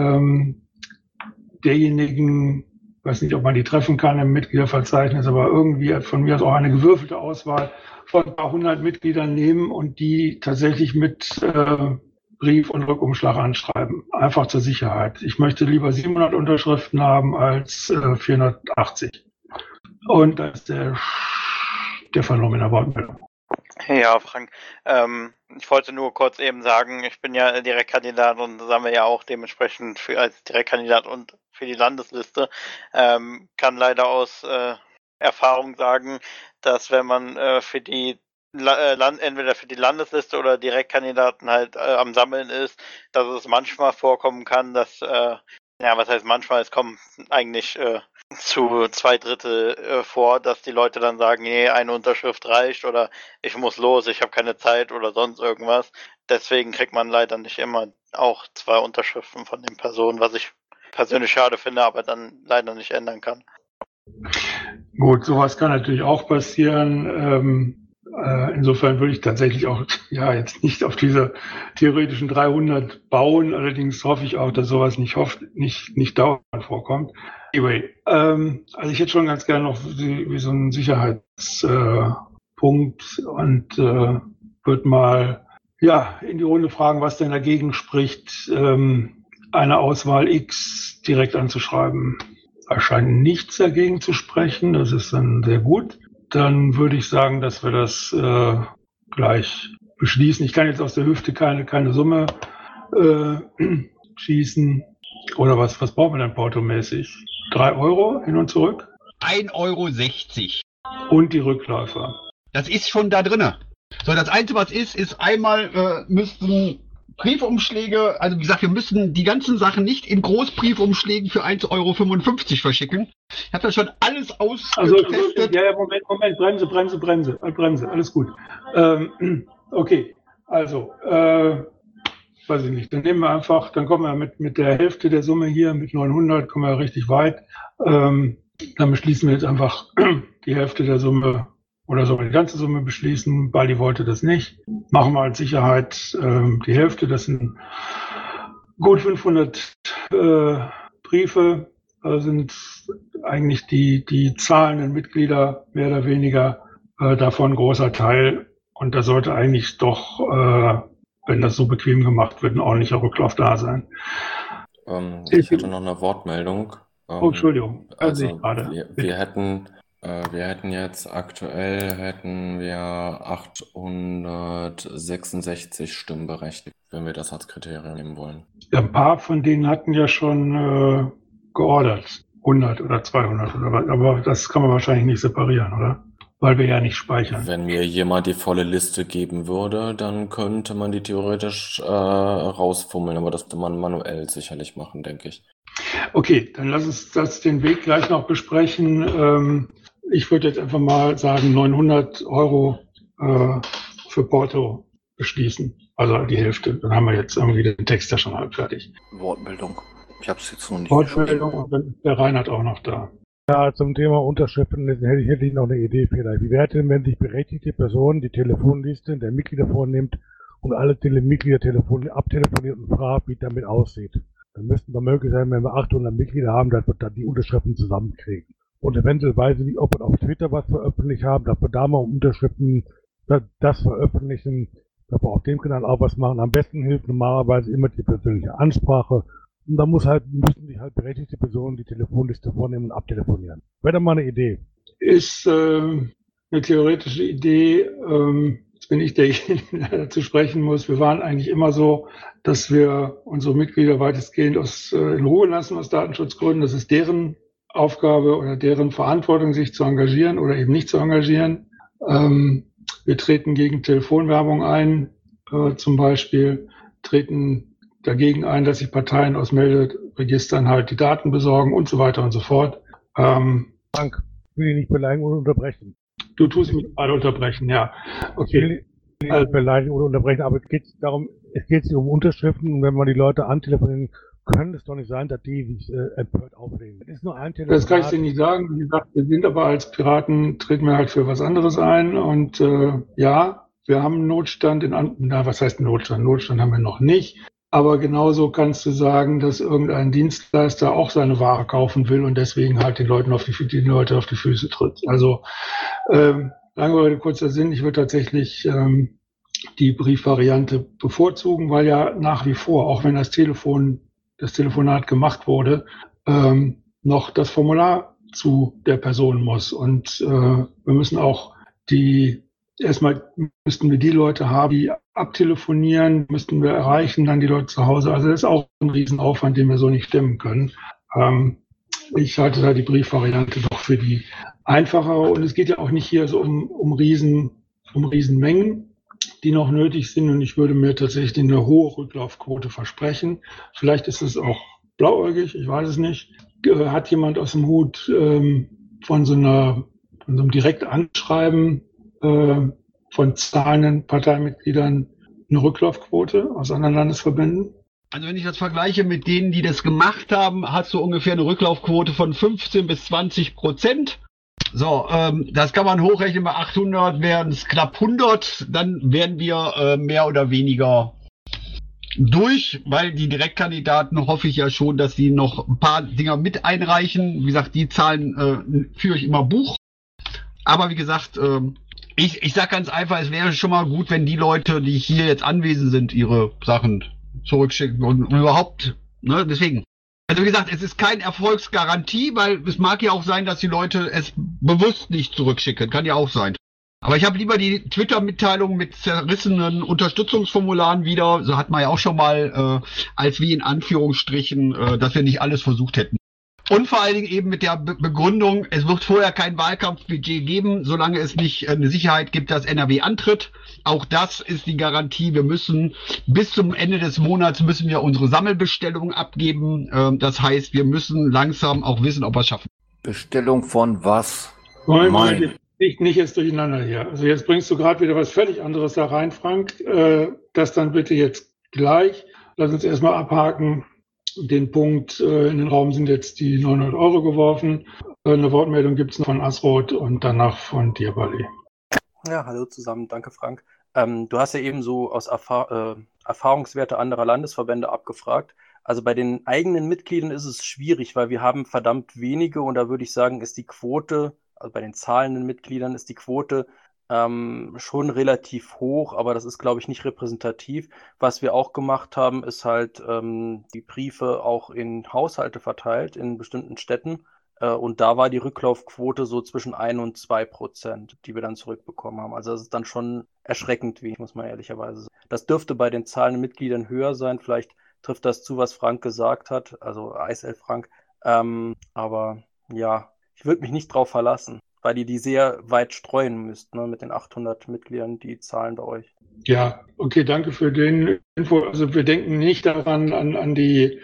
derjenigen, ich weiß nicht, ob man die treffen kann im Mitgliederverzeichnis, aber irgendwie von mir aus auch eine gewürfelte Auswahl von ein paar hundert Mitgliedern nehmen und die tatsächlich mit Brief und Rückumschlag anschreiben. Einfach zur Sicherheit. Ich möchte lieber 700 Unterschriften haben als 480. Und das ist der Stefan in der Wortmeldung. Ja, Frank, ich wollte nur kurz eben sagen, ich bin ja Direktkandidat und sammle ja auch dementsprechend als Direktkandidat und für die Landesliste. Kann leider aus Erfahrung sagen, dass wenn man für die entweder für die Landesliste oder Direktkandidaten halt am Sammeln ist, dass es manchmal vorkommen kann, dass, was heißt manchmal, es kommt eigentlich zu 2/3 vor, dass die Leute dann sagen, nee, eine Unterschrift reicht oder ich muss los, ich habe keine Zeit oder sonst irgendwas. Deswegen kriegt man leider nicht immer auch 2 Unterschriften von den Personen, was ich persönlich schade finde, aber dann leider nicht ändern kann. Gut, sowas kann natürlich auch passieren. Insofern würde ich tatsächlich auch jetzt nicht auf diese theoretischen 300 bauen. Allerdings hoffe ich auch, dass sowas nicht dauernd vorkommt. Anyway, also ich hätte schon ganz gerne noch wie so einen Sicherheitspunkt und würde mal in die Runde fragen, was denn dagegen spricht, eine Auswahl X direkt anzuschreiben. Da scheint nichts dagegen zu sprechen. Das ist dann sehr gut. Dann würde ich sagen, dass wir das gleich beschließen. Ich kann jetzt aus der Hüfte keine Summe schießen. Oder was braucht man denn portomäßig? 3 Euro hin und zurück? 1,60 Euro. Und die Rückläufer. Das ist schon da drinne. So, das Einzige, was ist einmal müssten Briefumschläge, also wie gesagt, wir müssen die ganzen Sachen nicht in Großbriefumschlägen für 1,55 Euro verschicken. Ich habe das schon alles ausgetestet. Moment, Bremse, alles gut. Okay, also, weiß ich nicht, dann nehmen wir einfach, dann kommen wir mit der Hälfte der Summe hier, mit 900, kommen wir richtig weit. Dann beschließen wir jetzt einfach die Hälfte der Summe. Oder soll man die ganze Summe beschließen? Bali wollte das nicht. Machen wir als Sicherheit die Hälfte. Das sind gut 500 Briefe. Da sind eigentlich die zahlenden Mitglieder mehr oder weniger davon ein großer Teil. Und da sollte eigentlich doch, wenn das so bequem gemacht wird, ein ordentlicher Rücklauf da sein. Ich hätte noch eine Wortmeldung. Entschuldigung. Also wir hätten Wir hätten jetzt aktuell 866 Stimmberechtigte, wenn wir das als Kriterium nehmen wollen. Ja, ein paar von denen hatten ja schon geordert. 100 oder 200 oder was. Aber das kann man wahrscheinlich nicht separieren, oder? Weil wir ja nicht speichern. Wenn mir jemand die volle Liste geben würde, dann könnte man die theoretisch rausfummeln, aber das könnte man manuell sicherlich machen, denke ich. Okay, dann lass uns den Weg gleich noch besprechen. Ich würde jetzt einfach mal sagen 900 € für Porto beschließen. Also die Hälfte. Dann haben wir jetzt irgendwie den Text ja schon halb fertig. Wortmeldung. Ich habe es jetzt noch nicht Wortmeldung und dann ist der Reinhard auch noch da. Ja, zum Thema Unterschriften hätte ich noch eine Idee vielleicht. Wie wäre denn, wenn sich berechtigte Personen die Telefonliste der Mitglieder vornimmt und alle Mitglieder abtelefoniert und fragt, wie es damit aussieht? Dann müssten wir möglich sein, wenn wir 800 Mitglieder haben, dass wir dann die Unterschriften zusammenkriegen. Und eventuell weiß ich nicht, ob wir auf Twitter was veröffentlicht haben, dass wir da mal Unterschriften das veröffentlichen, dass wir auf dem Kanal auch was machen. Am besten hilft normalerweise immer die persönliche Ansprache. Und da müssen sich berechtigte Personen die Telefonliste vornehmen und abtelefonieren. Wäre doch mal eine Idee. Ist eine theoretische Idee. Jetzt bin ich derjenige, der dazu sprechen muss. Wir waren eigentlich immer so, dass wir unsere Mitglieder weitestgehend in Ruhe lassen aus Datenschutzgründen. Das ist deren Aufgabe oder deren Verantwortung, sich zu engagieren oder eben nicht zu engagieren. Wir treten gegen Telefonwerbung ein, zum Beispiel, treten dagegen ein, dass sich Parteien aus Melderegistern halt die Daten besorgen und so weiter und so fort. Frank, ich will dich nicht beleidigen oder unterbrechen. Du tust mich gerade unterbrechen, ja. Okay. Ich will nicht beleidigen oder unterbrechen, aber es geht sich um Unterschriften und wenn man die Leute antelefonieren, kann es doch nicht sein, dass die sich empört aufregen. Das ist nur ein Telefonat. Das kann ich dir nicht sagen. Wie gesagt, wir sind aber als Piraten, treten wir halt für was anderes ein und ja, wir haben einen Notstand was heißt Notstand? Notstand haben wir noch nicht. Aber genauso kannst du sagen, dass irgendein Dienstleister auch seine Ware kaufen will und deswegen halt den Leute auf die Füße tritt. Also lange Rede, kurzer Sinn, ich würde tatsächlich die Briefvariante bevorzugen, weil ja nach wie vor, auch wenn das Telefonat gemacht wurde, noch das Formular zu der Person muss. Und wir müssen auch erstmal müssten wir die Leute haben, die abtelefonieren, müssten wir erreichen, dann die Leute zu Hause. Also das ist auch ein Riesenaufwand, den wir so nicht stemmen können. Ich halte da die Briefvariante doch für die einfachere. Und es geht ja auch nicht hier so um Riesenmengen, die noch nötig sind. Und ich würde mir tatsächlich eine hohe Rücklaufquote versprechen. Vielleicht ist es auch blauäugig, ich weiß es nicht. Hat jemand aus dem Hut von so einem Direktanschreiben von zahlenden Parteimitgliedern eine Rücklaufquote aus anderen Landesverbänden? Also wenn ich das vergleiche mit denen, die das gemacht haben, hast du ungefähr eine Rücklaufquote von 15-20%. So, das kann man hochrechnen, bei 800 wären es knapp 100, dann wären wir mehr oder weniger durch, weil die Direktkandidaten hoffe ich ja schon, dass sie noch ein paar Dinger mit einreichen. Wie gesagt, die Zahlen führe ich immer Buch. Aber wie gesagt, ich sag ganz einfach, es wäre schon mal gut, wenn die Leute, die hier jetzt anwesend sind, ihre Sachen zurückschicken und überhaupt, ne, deswegen. Also wie gesagt, es ist keine Erfolgsgarantie, weil es mag ja auch sein, dass die Leute es bewusst nicht zurückschicken, kann ja auch sein. Aber ich habe lieber die Twitter-Mitteilung mit zerrissenen Unterstützungsformularen wieder, so hat man ja auch schon mal, als wie in Anführungsstrichen, dass wir nicht alles versucht hätten. Und vor allen Dingen eben mit der Begründung, es wird vorher kein Wahlkampfbudget geben, solange es nicht eine Sicherheit gibt, dass NRW antritt. Auch das ist die Garantie. Wir müssen bis zum Ende des Monats müssen wir unsere Sammelbestellung abgeben. Das heißt, wir müssen langsam auch wissen, ob wir es schaffen. Bestellung von was? Moment, nicht jetzt durcheinander hier. Also jetzt bringst du gerade wieder was völlig anderes da rein, Frank. Das dann bitte jetzt gleich. Lass uns erstmal abhaken. Den Punkt in den Raum sind jetzt die 900 € geworfen. Eine Wortmeldung gibt es noch von Asroth und danach von dir, Bali. Ja, hallo zusammen, danke Frank. Du hast ja eben so aus Erfahrungswerte anderer Landesverbände abgefragt. Also bei den eigenen Mitgliedern ist es schwierig, weil wir haben verdammt wenige und da würde ich sagen, ist die Quote, also bei den zahlenden Mitgliedern ist die Quote schon relativ hoch, aber das ist, glaube ich, nicht repräsentativ. Was wir auch gemacht haben, ist halt die Briefe auch in Haushalte verteilt, in bestimmten Städten. Und da war die Rücklaufquote so zwischen 1 und 2%, die wir dann zurückbekommen haben. Also das ist dann schon erschreckend, muss man ehrlicherweise sagen. Das dürfte bei den zahlenden Mitgliedern höher sein. Vielleicht trifft das zu, was Frank gesagt hat, also ISL Frank. Aber ja, ich würde mich nicht drauf verlassen, weil ihr die sehr weit streuen müsst, ne, mit den 800 Mitgliedern, die zahlen bei euch. Ja, okay, danke für den Info. Also wir denken nicht daran an die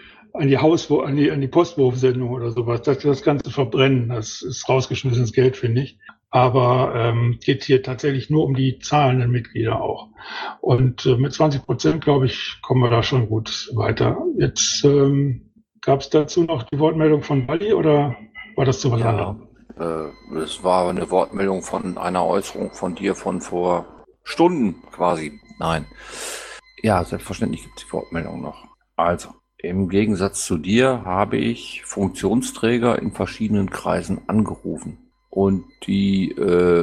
Postwurfsendung oder sowas. Das Ganze verbrennen, das ist rausgeschmissenes Geld, finde ich. Aber geht hier tatsächlich nur um die zahlenden Mitglieder auch. Und mit 20%, glaube ich, kommen wir da schon gut weiter. Jetzt gab es dazu noch die Wortmeldung von Bali oder war das zu was anderem? Es war eine Wortmeldung von einer Äußerung von dir von vor Stunden quasi. Nein. Ja, selbstverständlich gibt es die Wortmeldung noch. Also, im Gegensatz zu dir habe ich Funktionsträger in verschiedenen Kreisen angerufen. Und die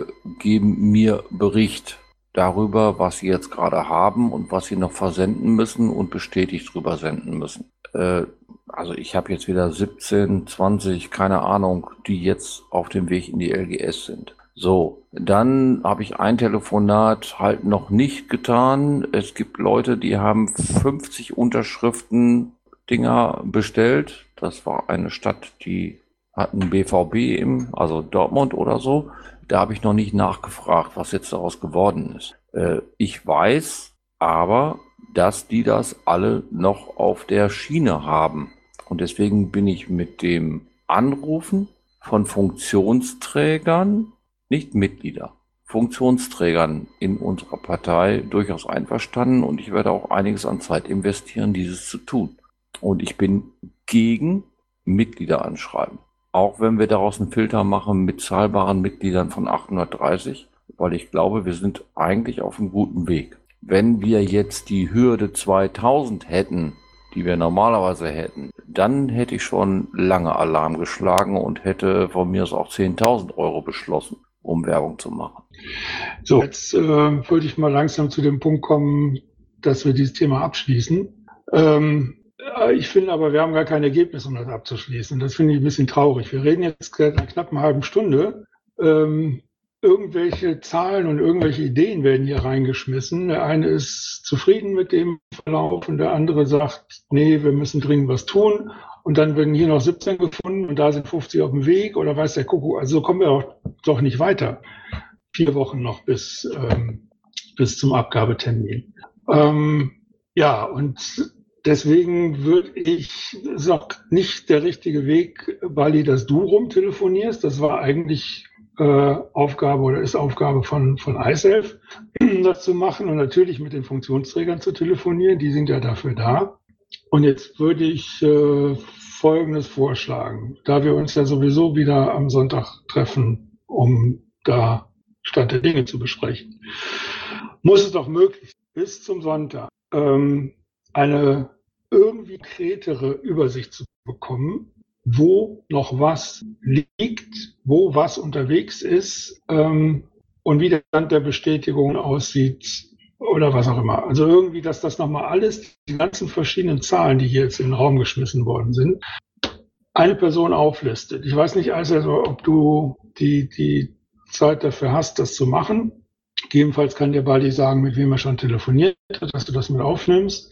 geben mir Bericht darüber, was sie jetzt gerade haben und was sie noch versenden müssen und bestätigt drüber senden müssen. Also ich habe jetzt wieder 17, 20, keine Ahnung, die jetzt auf dem Weg in die LGS sind. So, dann habe ich ein Telefonat halt noch nicht getan. Es gibt Leute, die haben 50 Unterschriften-Dinger bestellt. Das war eine Stadt, die hat einen BVB also Dortmund oder so. Da habe ich noch nicht nachgefragt, was jetzt daraus geworden ist. Ich weiß aber, dass die das alle noch auf der Schiene haben. Und deswegen bin ich mit dem Anrufen von Funktionsträgern, nicht Mitglieder, Funktionsträgern in unserer Partei durchaus einverstanden und ich werde auch einiges an Zeit investieren, dieses zu tun. Und ich bin gegen Mitglieder anschreiben. Auch wenn wir daraus einen Filter machen mit zahlbaren Mitgliedern von 830, weil ich glaube, wir sind eigentlich auf einem guten Weg. Wenn wir jetzt die Hürde 2000 hätten, die wir normalerweise hätten, dann hätte ich schon lange Alarm geschlagen und hätte von mir aus auch 10.000 Euro beschlossen, um Werbung zu machen. So, jetzt würde ich mal langsam zu dem Punkt kommen, dass wir dieses Thema abschließen. Ich finde aber, wir haben gar kein Ergebnis, um das abzuschließen. Das finde ich ein bisschen traurig. Wir reden jetzt seit einer knappen halben Stunde. Irgendwelche Zahlen und irgendwelche Ideen werden hier reingeschmissen. Der eine ist zufrieden mit dem Verlauf und der andere sagt, nee, wir müssen dringend was tun. Und dann werden hier noch 17 gefunden und da sind 50 auf dem Weg oder weiß der Kuckuck. Also so kommen wir auch doch nicht weiter. 4 Wochen noch bis zum Abgabetermin. Ja, und deswegen würde ich, ist auch nicht der richtige Weg, Bali, dass du rumtelefonierst. Das war eigentlich Aufgabe oder ist Aufgabe von iSelf, das zu machen und natürlich mit den Funktionsträgern zu telefonieren. Die sind ja dafür da. Und jetzt würde ich Folgendes vorschlagen. Da wir uns ja sowieso wieder am Sonntag treffen, um da Stand der Dinge zu besprechen, muss es doch möglich sein, bis zum Sonntag eine irgendwie konkretere Übersicht zu bekommen, wo noch was liegt, wo was unterwegs ist und wie der Stand der Bestätigung aussieht oder was auch immer. Also irgendwie, dass das nochmal alles, die ganzen verschiedenen Zahlen, die hier jetzt in den Raum geschmissen worden sind, eine Person auflistet. Ich weiß nicht, also, ob du die Zeit dafür hast, das zu machen. Gegebenenfalls kann dir Bali sagen, mit wem er schon telefoniert hat, dass du das mit aufnimmst.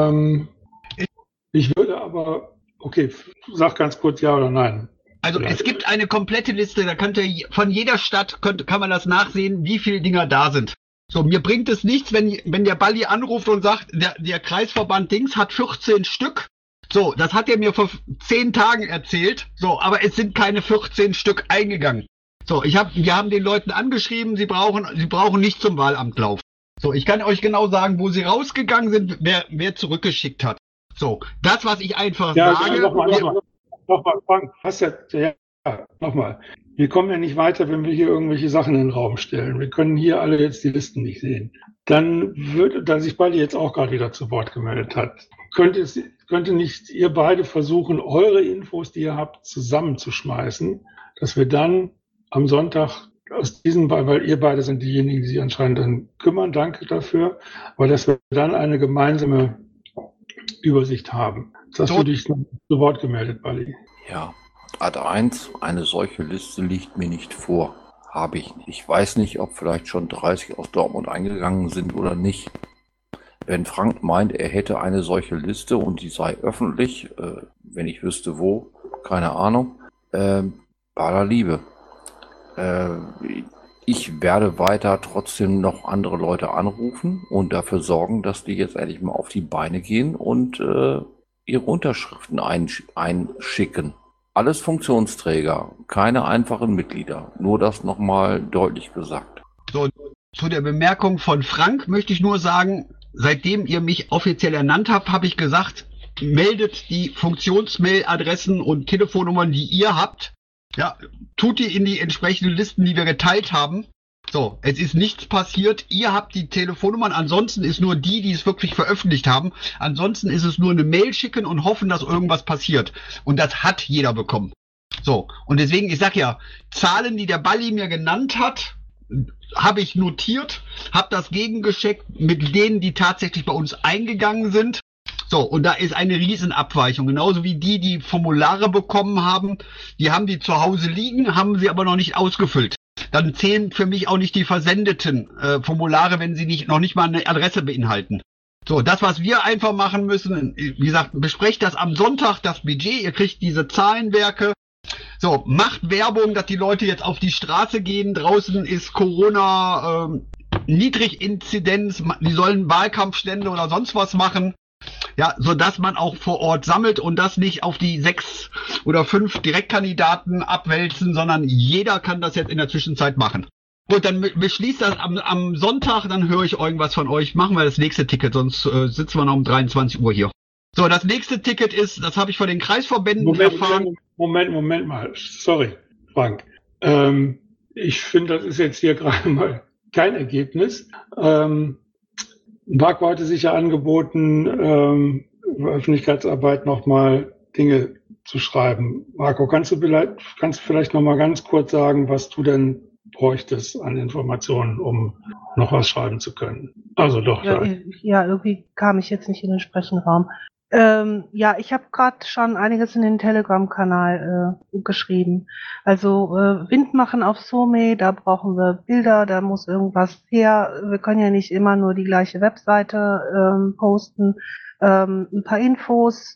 Ich würde aber, okay, sag ganz kurz ja oder nein. Also Vielleicht. Es gibt eine komplette Liste, da von jeder Stadt kann man das nachsehen, wie viele Dinger da sind. So, mir bringt es nichts, wenn der Balli anruft und sagt, der Kreisverband Dings hat 14 Stück. So, das hat er mir vor 10 Tagen erzählt. So, aber es sind keine 14 Stück eingegangen. So, wir haben den Leuten angeschrieben, sie brauchen nicht zum Wahlamt laufen. So, ich kann euch genau sagen, wo sie rausgegangen sind, wer zurückgeschickt hat. So, das, was ich einfach sage. Nochmal, Frank, nochmal. Wir kommen ja nicht weiter, wenn wir hier irgendwelche Sachen in den Raum stellen. Wir können hier alle jetzt die Listen nicht sehen. Dann da sich Bali jetzt auch gerade wieder zu Wort gemeldet hat, könnte nicht ihr beide versuchen, eure Infos, die ihr habt, zusammenzuschmeißen, dass wir dann am Sonntag aus diesem, weil ihr beide sind diejenigen, die sich anscheinend dann kümmern, danke dafür, aber dass wir dann eine gemeinsame Übersicht haben. Das hast du dich zu Wort gemeldet, Bali. Ja, Ad 1, eine solche Liste liegt mir nicht vor. Habe ich nicht. Ich weiß nicht, ob vielleicht schon 30 aus Dortmund eingegangen sind oder nicht. Wenn Frank meint, er hätte eine solche Liste und die sei öffentlich, wenn ich wüsste wo, keine Ahnung, bei aller Liebe. Ich werde weiter trotzdem noch andere Leute anrufen und dafür sorgen, dass die jetzt endlich mal auf die Beine gehen und ihre Unterschriften einschicken. Alles Funktionsträger, keine einfachen Mitglieder. Nur das nochmal deutlich gesagt. So, zu der Bemerkung von Frank möchte ich nur sagen, seitdem ihr mich offiziell ernannt habt, habe ich gesagt, meldet die Funktionsmailadressen und Telefonnummern, die ihr habt, ja, tut die in die entsprechenden Listen, die wir geteilt haben. So, es ist nichts passiert. Ihr habt die Telefonnummern. Ansonsten ist nur die es wirklich veröffentlicht haben. Ansonsten ist es nur eine Mail schicken und hoffen, dass irgendwas passiert. Und das hat jeder bekommen. So, und deswegen, ich sag ja, Zahlen, die der Balli mir genannt hat, habe ich notiert, habe das gegengecheckt mit denen, die tatsächlich bei uns eingegangen sind. So, und da ist eine Riesenabweichung. Genauso wie die Formulare bekommen haben. Die haben die zu Hause liegen, haben sie aber noch nicht ausgefüllt. Dann zählen für mich auch nicht die versendeten Formulare, wenn sie noch nicht mal eine Adresse beinhalten. So, das, was wir einfach machen müssen, wie gesagt, besprecht das am Sonntag, das Budget, ihr kriegt diese Zahlenwerke. So, macht Werbung, dass die Leute jetzt auf die Straße gehen. Draußen ist Corona Niedriginzidenz, die sollen Wahlkampfstände oder sonst was machen. Ja, so dass man auch vor Ort sammelt und das nicht auf die 6 oder 5 Direktkandidaten abwälzen, sondern jeder kann das jetzt in der Zwischenzeit machen. Gut, dann beschließt das am Sonntag, dann höre ich irgendwas von euch. Machen wir das nächste Ticket, sonst sitzen wir noch um 23 Uhr hier. So, das nächste Ticket ist, das habe ich von den Kreisverbänden erfahren. Moment mal. Sorry, Frank. Ich finde, das ist jetzt hier gerade mal kein Ergebnis. Marco hatte sich ja angeboten, Öffentlichkeitsarbeit nochmal Dinge zu schreiben. Marco, kannst du vielleicht nochmal ganz kurz sagen, was du denn bräuchtest an Informationen, um noch was schreiben zu können? Also doch. Ja, irgendwie kam ich jetzt nicht in den Sprechenraum. Ja, ich habe gerade schon einiges in den Telegram-Kanal geschrieben. Also Wind machen auf SoMe, da brauchen wir Bilder, da muss irgendwas her. Wir können ja nicht immer nur die gleiche Webseite posten. Ein paar Infos,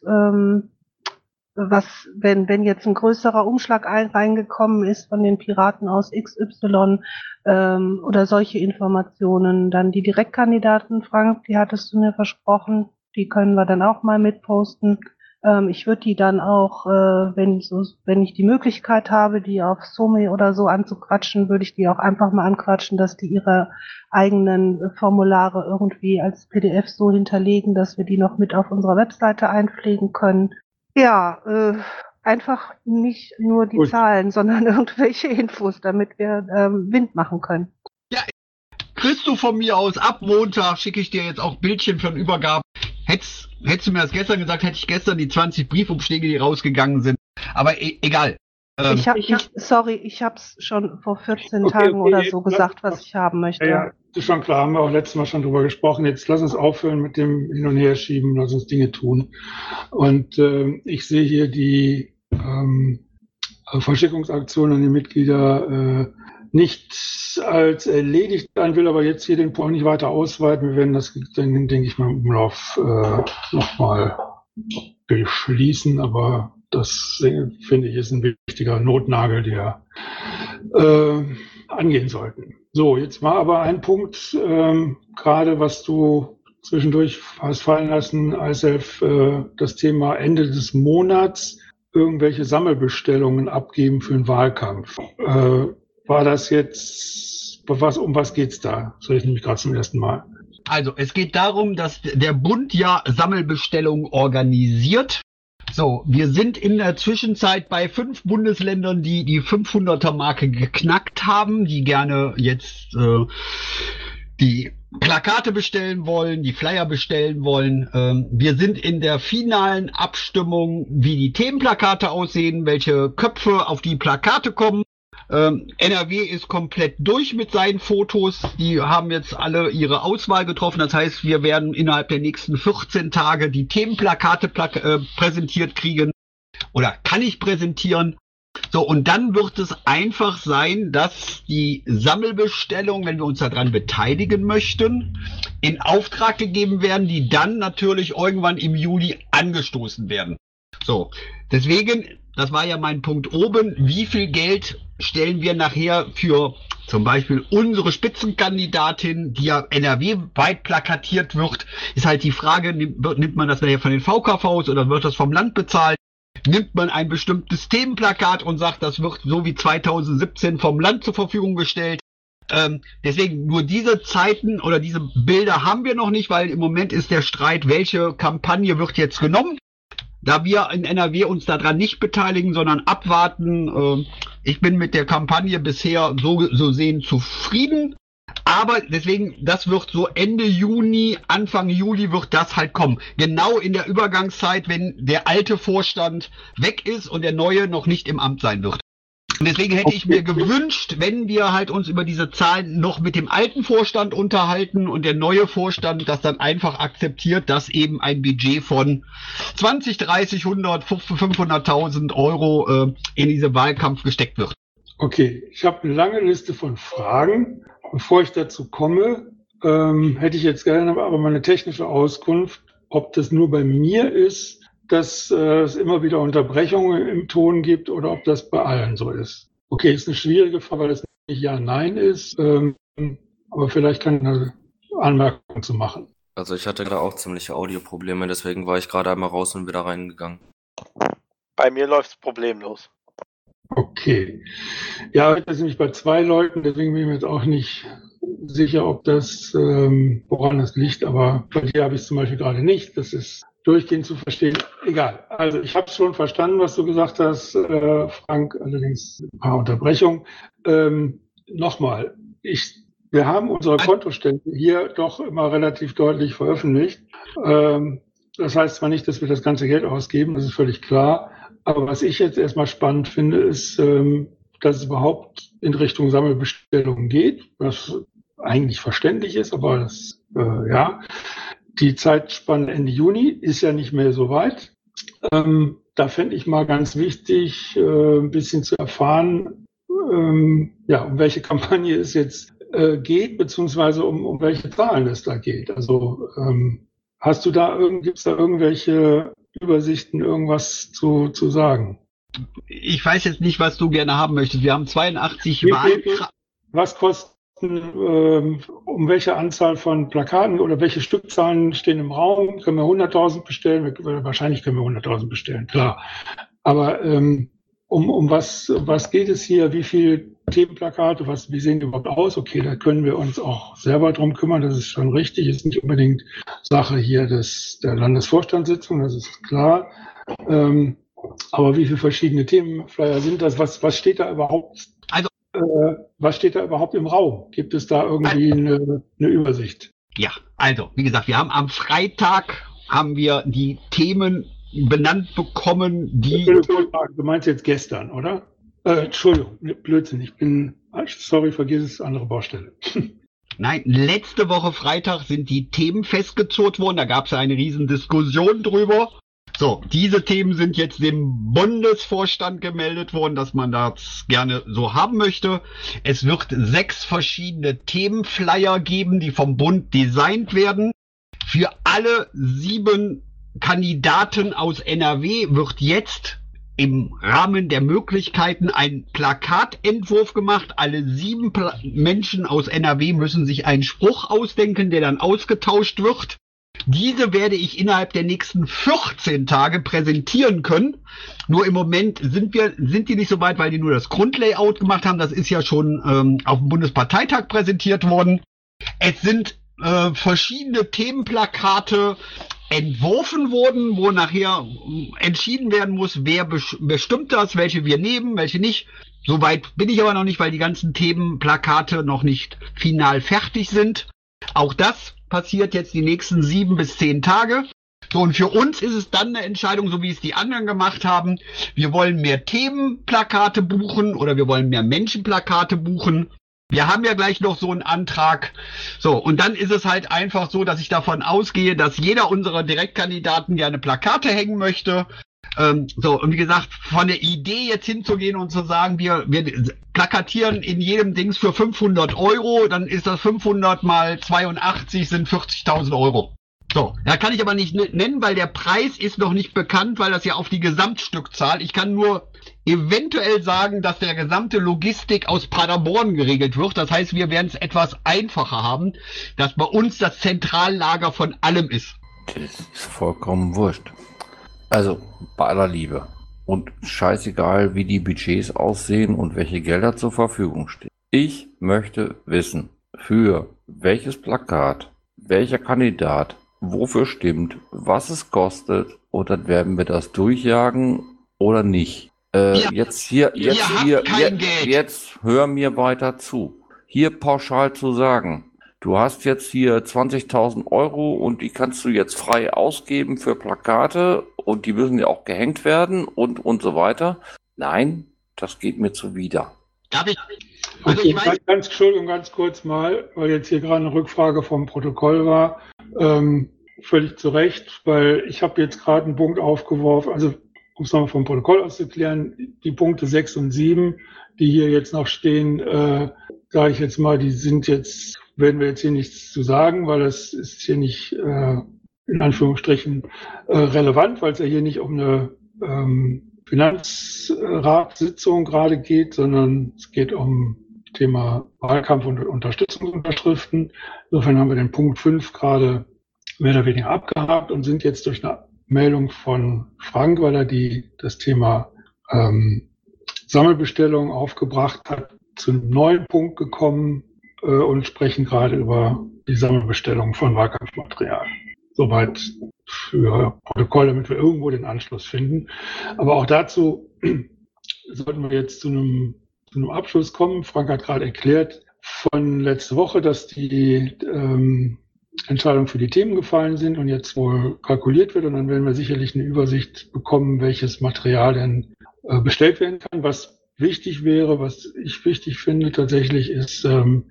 was, wenn jetzt ein größerer Umschlag reingekommen ist von den Piraten aus XY oder solche Informationen, dann die Direktkandidaten, Frank, die hattest du mir versprochen. Die können wir dann auch mal mitposten. Ich würde die dann auch, wenn ich die Möglichkeit habe, die auf SoMe oder so anzuquatschen, würde ich die auch einfach mal anquatschen, dass die ihre eigenen Formulare irgendwie als PDF so hinterlegen, dass wir die noch mit auf unserer Webseite einpflegen können. Ja, einfach nicht nur die Zahlen, sondern irgendwelche Infos, damit wir Wind machen können. Ja, kriegst du von mir aus ab Montag, schicke ich dir jetzt auch Bildchen von Übergabe. Hättest du mir das gestern gesagt, hätte ich gestern die 20 Briefumschläge, die rausgegangen sind. Aber egal. Ich hab's schon vor 14 Tagen oder so gesagt, was ich haben möchte. Ja, das ist schon klar, haben wir auch letztes Mal schon drüber gesprochen. Jetzt lass uns aufhören mit dem Hin- und Herschieben, lass uns Dinge tun. Und ich sehe hier die Verschickungsaktion an die Mitglieder nicht als erledigt sein, will aber jetzt hier den Punkt nicht weiter ausweiten. Wir werden das, denke ich mal, im Umlauf nochmal beschließen, aber das, finde ich, ist ein wichtiger Notnagel, der angehen sollten. So, jetzt war aber ein Punkt, gerade was du zwischendurch hast fallen lassen, ISEF, das Thema Ende des Monats irgendwelche Sammelbestellungen abgeben für den Wahlkampf. War das jetzt, um was geht's da? Das höre ich nämlich gerade zum ersten Mal. Also, es geht darum, dass der Bund ja Sammelbestellungen organisiert. So, wir sind in der Zwischenzeit bei 5 Bundesländern, die 500er-Marke geknackt haben, die gerne jetzt die Plakate bestellen wollen, die Flyer bestellen wollen. Wir sind in der finalen Abstimmung, wie die Themenplakate aussehen, welche Köpfe auf die Plakate kommen. NRW ist komplett durch mit seinen Fotos. Die haben jetzt alle ihre Auswahl getroffen. Das heißt, wir werden innerhalb der nächsten 14 Tage die Themenplakate präsentiert kriegen. Oder kann ich präsentieren. So, und dann wird es einfach sein, dass die Sammelbestellungen, wenn wir uns daran beteiligen möchten, in Auftrag gegeben werden, die dann natürlich irgendwann im Juli angestoßen werden. So, deswegen, das war ja mein Punkt oben, wie viel Geld stellen wir nachher für zum Beispiel unsere Spitzenkandidatin, die ja NRW-weit plakatiert wird, ist halt die Frage, nimmt man das nachher von den VKVs oder wird das vom Land bezahlt? Nimmt man ein bestimmtes Themenplakat und sagt, das wird so wie 2017 vom Land zur Verfügung gestellt. Deswegen nur diese Zeiten oder diese Bilder haben wir noch nicht, weil im Moment ist der Streit, welche Kampagne wird jetzt genommen. Da wir in NRW uns daran nicht beteiligen, sondern abwarten. Ich bin mit der Kampagne bisher so sehen zufrieden. Aber deswegen, das wird so Ende Juni, Anfang Juli wird das halt kommen. Genau in der Übergangszeit, wenn der alte Vorstand weg ist und der neue noch nicht im Amt sein wird. Und deswegen hätte ich mir gewünscht, wenn wir halt uns über diese Zahlen noch mit dem alten Vorstand unterhalten und der neue Vorstand das dann einfach akzeptiert, dass eben ein Budget von 20, 30, 100, 500.000 Euro in diesen Wahlkampf gesteckt wird. Okay, ich habe eine lange Liste von Fragen. Bevor ich dazu komme, hätte ich jetzt gerne aber mal eine technische Auskunft, ob das nur bei mir ist, dass es immer wieder Unterbrechungen im Ton gibt oder ob das bei allen so ist. Okay, ist eine schwierige Frage, weil es nicht Ja-Nein ist, aber vielleicht kann ich eine Anmerkung zu machen. Also ich hatte gerade auch ziemliche Audioprobleme, deswegen war ich gerade einmal raus und wieder reingegangen. Bei mir läuft es problemlos. Okay. Ja, das ist nämlich bei 2 Leuten, deswegen bin ich mir jetzt auch nicht sicher, ob das, woran das liegt, aber bei dir habe ich es zum Beispiel gerade nicht. Das ist durchgehend zu verstehen. Egal. Also ich habe schon verstanden, was du gesagt hast, Frank, allerdings ein paar Unterbrechungen. Nochmal, wir haben unsere Kontostände hier doch immer relativ deutlich veröffentlicht. Das heißt zwar nicht, dass wir das ganze Geld ausgeben, das ist völlig klar. Aber was ich jetzt erstmal spannend finde, ist, dass es überhaupt in Richtung Sammelbestellungen geht, was eigentlich verständlich ist, aber das, ja, die Zeitspanne Ende Juni ist ja nicht mehr so weit. Da fände ich mal ganz wichtig, ein bisschen zu erfahren, ja, um welche Kampagne es jetzt geht, beziehungsweise um welche Zahlen es da geht. Also gibt's da irgendwelche Übersichten, irgendwas zu sagen? Ich weiß jetzt nicht, was du gerne haben möchtest. Wir haben 82 Wahlkreise. Was kosten, um welche Anzahl von Plakaten oder welche Stückzahlen stehen im Raum? Können wir 100.000 bestellen? Wahrscheinlich können wir 100.000 bestellen, klar. Aber um was geht es hier? Wie viele Themenplakate? Wie sehen die überhaupt aus? Okay, da können wir uns auch selber drum kümmern. Das ist schon richtig. Ist nicht unbedingt Sache hier der Landesvorstandssitzung. Das ist klar. Aber wie viele verschiedene Themenflyer sind das? Was steht da überhaupt? Also, was steht da überhaupt im Raum? Gibt es da irgendwie eine Übersicht? Ja, also, wie gesagt, wir haben am Freitag die Themen benannt bekommen, die... Du meinst jetzt gestern, oder? Entschuldigung, Blödsinn, sorry, vergiss es, andere Baustelle. Nein, letzte Woche Freitag sind die Themen festgezurrt worden, da gab es eine riesen Diskussion drüber. So, diese Themen sind jetzt dem Bundesvorstand gemeldet worden, dass man das gerne so haben möchte. Es wird 6 verschiedene Themenflyer geben, die vom Bund designt werden. Für alle 7 Kandidaten aus NRW wird jetzt im Rahmen der Möglichkeiten ein Plakatentwurf gemacht. Alle 7 Menschen aus NRW müssen sich einen Spruch ausdenken, der dann ausgetauscht wird. Diese werde ich innerhalb der nächsten 14 Tage präsentieren können. Nur im Moment sind die nicht so weit, weil die nur das Grundlayout gemacht haben. Das ist ja schon auf dem Bundesparteitag präsentiert worden. Es sind verschiedene Themenplakate entworfen worden, wo nachher entschieden werden muss, wer bestimmt das, welche wir nehmen, welche nicht. Soweit bin ich aber noch nicht, weil die ganzen Themenplakate noch nicht final fertig sind. Auch das passiert jetzt die nächsten 7 bis 10 Tage. So, und für uns ist es dann eine Entscheidung, so wie es die anderen gemacht haben. Wir wollen mehr Themenplakate buchen oder wir wollen mehr Menschenplakate buchen. Wir haben ja gleich noch so einen Antrag. So, und dann ist es halt einfach so, dass ich davon ausgehe, dass jeder unserer Direktkandidaten gerne Plakate hängen möchte. So, und wie gesagt, von der Idee jetzt hinzugehen und zu sagen, wir plakatieren in jedem Dings für 500 €, dann ist das 500 mal 82 sind 40.000 €. So, da kann ich aber nicht nennen, weil der Preis ist noch nicht bekannt, weil das ja auf die Gesamtstückzahl. Ich kann nur eventuell sagen, dass der gesamte Logistik aus Paderborn geregelt wird. Das heißt, wir werden es etwas einfacher haben, dass bei uns das Zentrallager von allem ist. Das ist vollkommen wurscht. Also, bei aller Liebe. Und scheißegal, wie die Budgets aussehen und welche Gelder zur Verfügung stehen. Ich möchte wissen, für welches Plakat, welcher Kandidat, wofür stimmt, was es kostet, und dann werden wir das durchjagen oder nicht. Jetzt hör mir weiter zu. Hier pauschal zu sagen, du hast jetzt hier 20.000 € und die kannst du jetzt frei ausgeben für Plakate und die müssen ja auch gehängt werden und so weiter. Nein, das geht mir zuwider. Darf ich? Also Entschuldigung, ganz kurz mal, weil jetzt hier gerade eine Rückfrage vom Protokoll war. Völlig zu Recht, weil ich habe jetzt gerade einen Punkt aufgeworfen, also um es nochmal vom Protokoll auszuklären, die Punkte 6 und 7, die hier jetzt noch stehen, sage ich jetzt mal, die sind jetzt, werden wir jetzt hier nichts zu sagen, weil das ist hier nicht in Anführungsstrichen relevant, weil es ja hier nicht um eine Finanzratssitzung gerade geht, sondern es geht um Thema Wahlkampf und Unterstützungsunterschriften. Insofern haben wir den Punkt 5 gerade mehr oder weniger abgehakt und sind jetzt durch eine Meldung von Frank, weil er das Thema Sammelbestellung aufgebracht hat, zu einem neuen Punkt gekommen und sprechen gerade über die Sammelbestellung von Wahlkampfmaterial. Soweit für Protokoll, damit wir irgendwo den Anschluss finden. Aber auch dazu sollten wir jetzt zu einem Abschluss kommen. Frank hat gerade erklärt von letzte Woche, dass die Entscheidungen für die Themen gefallen sind und jetzt wohl kalkuliert wird. Und dann werden wir sicherlich eine Übersicht bekommen, welches Material denn bestellt werden kann. Was wichtig wäre, was ich wichtig finde tatsächlich, ist eine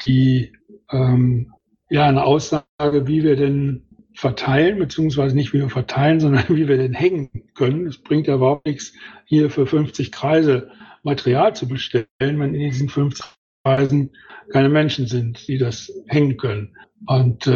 Aussage, wie wir denn verteilen, beziehungsweise nicht wie wir verteilen, sondern wie wir denn hängen können. Es bringt ja überhaupt nichts, hier für 50 Kreise Material zu bestellen, wenn in diesen 50 Kreisen keine Menschen sind, die das hängen können. Und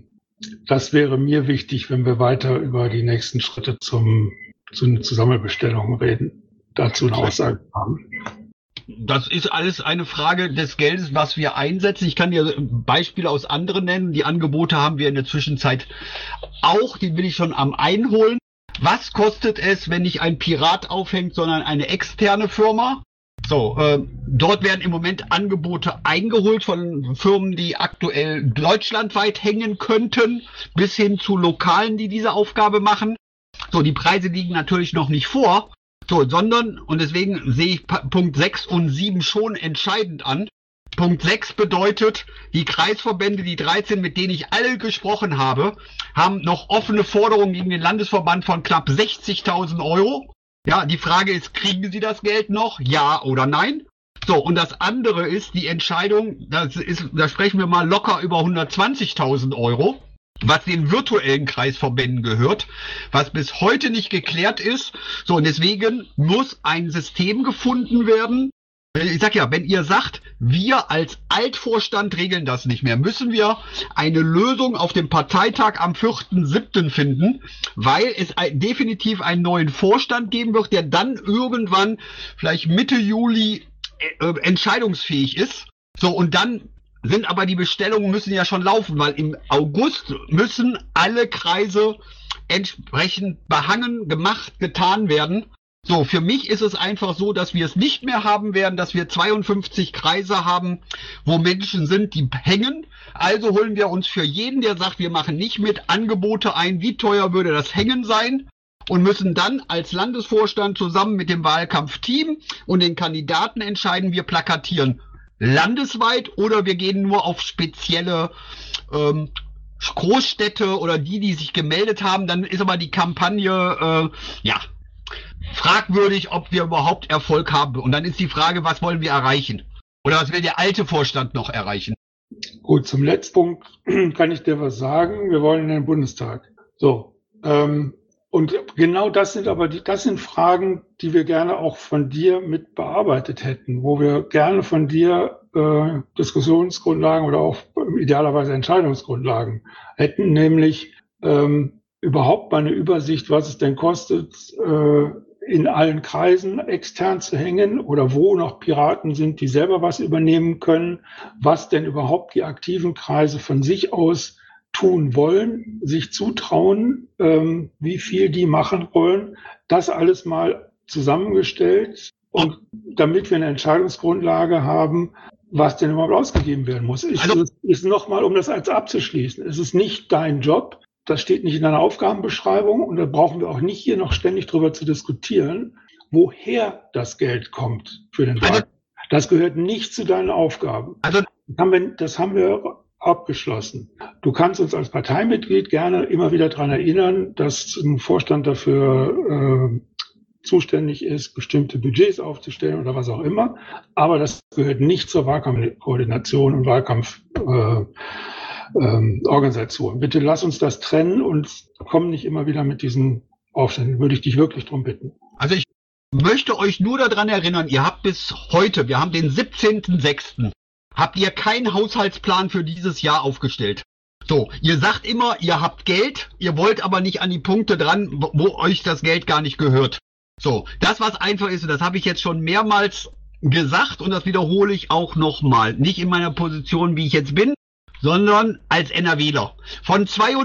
das wäre mir wichtig, wenn wir weiter über die nächsten Schritte zur Sammelbestellung reden, dazu eine Aussage haben. Das ist alles eine Frage des Geldes, was wir einsetzen. Ich kann dir Beispiele aus anderen nennen. Die Angebote haben wir in der Zwischenzeit auch. Die bin ich schon am Einholen. Was kostet es, wenn nicht ein Pirat aufhängt, sondern eine externe Firma? So, dort werden im Moment Angebote eingeholt von Firmen, die aktuell deutschlandweit hängen könnten, bis hin zu Lokalen, die diese Aufgabe machen. So, die Preise liegen natürlich noch nicht vor. So, sondern, und deswegen sehe ich Punkt 6 und 7 schon entscheidend an. Punkt 6 bedeutet, die Kreisverbände, die 13, mit denen ich alle gesprochen habe, haben noch offene Forderungen gegen den Landesverband von knapp 60.000 €. Ja, die Frage ist, kriegen sie das Geld noch? Ja oder nein? So, und das andere ist die Entscheidung, da sprechen wir mal locker über 120.000 €. Was den virtuellen Kreisverbänden gehört, was bis heute nicht geklärt ist. So, und deswegen muss ein System gefunden werden. Ich sag ja, wenn ihr sagt, wir als Altvorstand regeln das nicht mehr, müssen wir eine Lösung auf dem Parteitag am 4.7. finden, weil es definitiv einen neuen Vorstand geben wird, der dann irgendwann vielleicht Mitte Juli entscheidungsfähig ist. So, und dann sind aber die Bestellungen müssen ja schon laufen, weil im August müssen alle Kreise entsprechend behangen, gemacht, getan werden. So, für mich ist es einfach so, dass wir es nicht mehr haben werden, dass wir 52 Kreise haben, wo Menschen sind, die hängen. Also holen wir uns für jeden, der sagt, wir machen nicht mit, Angebote ein, wie teuer würde das Hängen sein, und müssen dann als Landesvorstand zusammen mit dem Wahlkampfteam und den Kandidaten entscheiden, wir plakatieren landesweit oder wir gehen nur auf spezielle Großstädte oder die sich gemeldet haben. Dann ist aber die Kampagne fragwürdig, ob wir überhaupt Erfolg haben. Und dann ist die Frage, was wollen wir erreichen? Oder was will der alte Vorstand noch erreichen? Gut, zum letzten Punkt kann ich dir was sagen. Wir wollen in den Bundestag. So, Und genau das sind Fragen, die wir gerne auch von dir mit bearbeitet hätten, wo wir gerne von dir Diskussionsgrundlagen oder auch idealerweise Entscheidungsgrundlagen hätten, nämlich überhaupt mal eine Übersicht, was es denn kostet, in allen Kreisen extern zu hängen oder wo noch Piraten sind, die selber was übernehmen können, was denn überhaupt die aktiven Kreise von sich aus tun wollen, sich zutrauen, wie viel die machen wollen, das alles mal zusammengestellt und damit wir eine Entscheidungsgrundlage haben, was denn überhaupt ausgegeben werden muss. Ist nochmal, um das als abzuschließen, es ist nicht dein Job, das steht nicht in deiner Aufgabenbeschreibung und da brauchen wir auch nicht hier noch ständig drüber zu diskutieren, woher das Geld kommt für den Wahlkampf. Das gehört nicht zu deinen Aufgaben. Das haben wir abgeschlossen. Du kannst uns als Parteimitglied gerne immer wieder daran erinnern, dass ein Vorstand dafür zuständig ist, bestimmte Budgets aufzustellen oder was auch immer. Aber das gehört nicht zur Wahlkampfkoordination und Wahlkampforganisation. Bitte lass uns das trennen und komm nicht immer wieder mit diesen Aufständen. Würde ich dich wirklich darum bitten. Also ich möchte euch nur daran erinnern, ihr habt bis heute, wir haben den 17.06., habt ihr keinen Haushaltsplan für dieses Jahr aufgestellt. So, ihr sagt immer, ihr habt Geld, ihr wollt aber nicht an die Punkte dran, wo euch das Geld gar nicht gehört. So, das was einfach ist, und das habe ich jetzt schon mehrmals gesagt und das wiederhole ich auch nochmal. Nicht in meiner Position, wie ich jetzt bin, sondern als NRWler. Von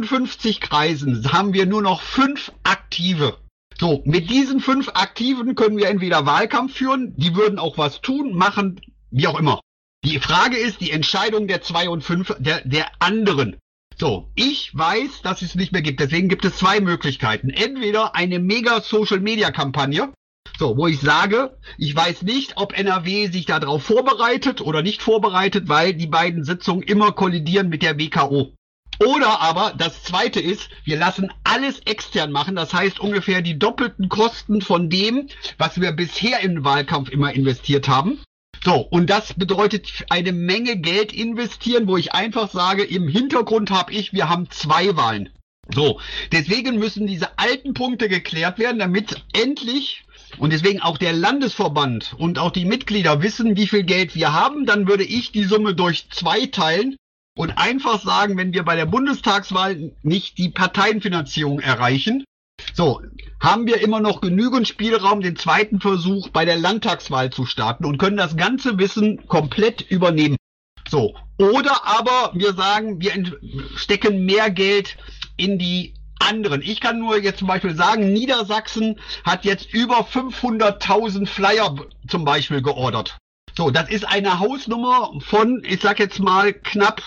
52 Kreisen haben wir nur noch 5 aktive. So, mit diesen 5 Aktiven können wir entweder Wahlkampf führen, die würden auch was tun, machen, wie auch immer. Die Frage ist die Entscheidung der 2 und 5 der anderen. So, ich weiß, dass es nicht mehr gibt. Deswegen gibt es 2 Möglichkeiten. Entweder eine Mega-Social-Media-Kampagne, so, wo ich sage, ich weiß nicht, ob NRW sich darauf vorbereitet oder nicht vorbereitet, weil die beiden Sitzungen immer kollidieren mit der WKO. Oder aber das zweite ist, wir lassen alles extern machen. Das heißt ungefähr die doppelten Kosten von dem, was wir bisher im Wahlkampf immer investiert haben. So, und das bedeutet eine Menge Geld investieren, wo ich einfach sage, im Hintergrund wir haben 2 Wahlen. So, deswegen müssen diese alten Punkte geklärt werden, damit endlich, und deswegen auch der Landesverband und auch die Mitglieder wissen, wie viel Geld wir haben, dann würde ich die Summe durch 2 teilen und einfach sagen, wenn wir bei der Bundestagswahl nicht die Parteienfinanzierung erreichen, so, haben wir immer noch genügend Spielraum, den zweiten Versuch bei der Landtagswahl zu starten und können das ganze Wissen komplett übernehmen. So, oder aber wir sagen, wir stecken mehr Geld in die anderen. Ich kann nur jetzt zum Beispiel sagen, Niedersachsen hat jetzt über 500.000 Flyer zum Beispiel geordert. So, das ist eine Hausnummer von, ich sag jetzt mal, knapp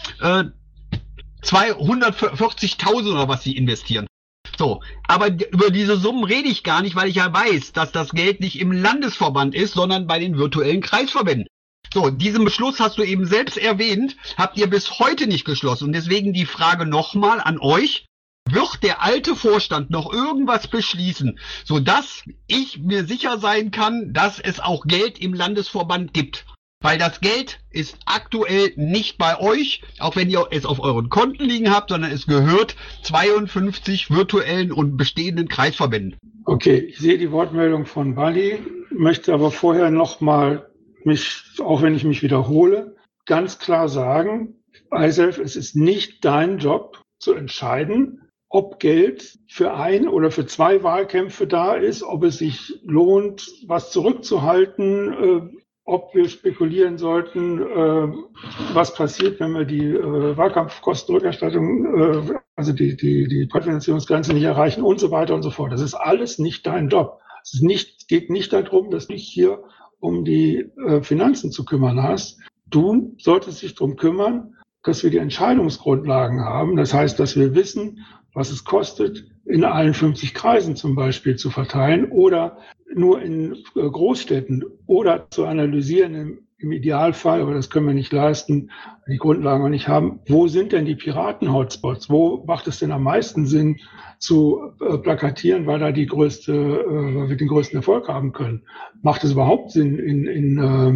240.000 oder was sie investieren. So, aber über diese Summen rede ich gar nicht, weil ich ja weiß, dass das Geld nicht im Landesverband ist, sondern bei den virtuellen Kreisverbänden. So, diesen Beschluss hast du eben selbst erwähnt, habt ihr bis heute nicht geschlossen. Und deswegen die Frage nochmal an euch. Wird der alte Vorstand noch irgendwas beschließen, sodass ich mir sicher sein kann, dass es auch Geld im Landesverband gibt? Weil das Geld ist aktuell nicht bei euch, auch wenn ihr es auf euren Konten liegen habt, sondern es gehört 52 virtuellen und bestehenden Kreisverbänden. Okay, ich sehe die Wortmeldung von Bali, möchte aber vorher nochmal auch wenn ich mich wiederhole, ganz klar sagen, Eiself, es ist nicht dein Job zu entscheiden, ob Geld für 1 oder für 2 Wahlkämpfe da ist, ob es sich lohnt, was zurückzuhalten, ob wir spekulieren sollten, was passiert, wenn wir die Wahlkampfkostenrückerstattung, also die Präfinanzierungsgrenze nicht erreichen und so weiter und so fort. Das ist alles nicht dein Job. Geht nicht darum, dass du dich hier um die Finanzen zu kümmern hast. Du solltest dich darum kümmern, dass wir die Entscheidungsgrundlagen haben. Das heißt, dass wir wissen, was es kostet, in allen 50 Kreisen zum Beispiel zu verteilen oder nur in Großstädten oder zu analysieren im Idealfall, aber das können wir nicht leisten, die Grundlagen wir nicht haben. Wo sind denn die Piraten-Hotspots? Wo macht es denn am meisten Sinn zu plakatieren, weil wir den größten Erfolg haben können? Macht es überhaupt Sinn, in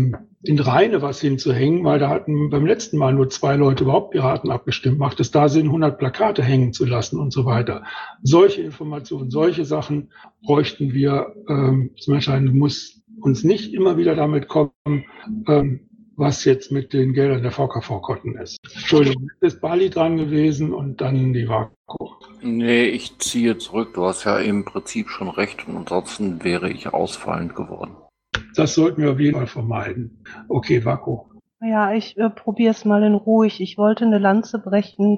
in Rheine was hinzuhängen, weil da hatten beim letzten Mal nur 2 Leute überhaupt Piraten abgestimmt. Macht es da Sinn, 100 Plakate hängen zu lassen und so weiter? Solche Informationen, solche Sachen bräuchten wir zum Entscheiden. Muss uns nicht immer wieder damit kommen, was jetzt mit den Geldern der VKV-Konten ist. Entschuldigung, ist Bali dran gewesen und dann die Vaku. Nee, ich ziehe zurück. Du hast ja im Prinzip schon recht und ansonsten wäre ich ausfallend geworden. Das sollten wir auf jeden Fall vermeiden. Okay, Vaku. Ja, ich probiere es mal in ruhig. Ich wollte eine Lanze brechen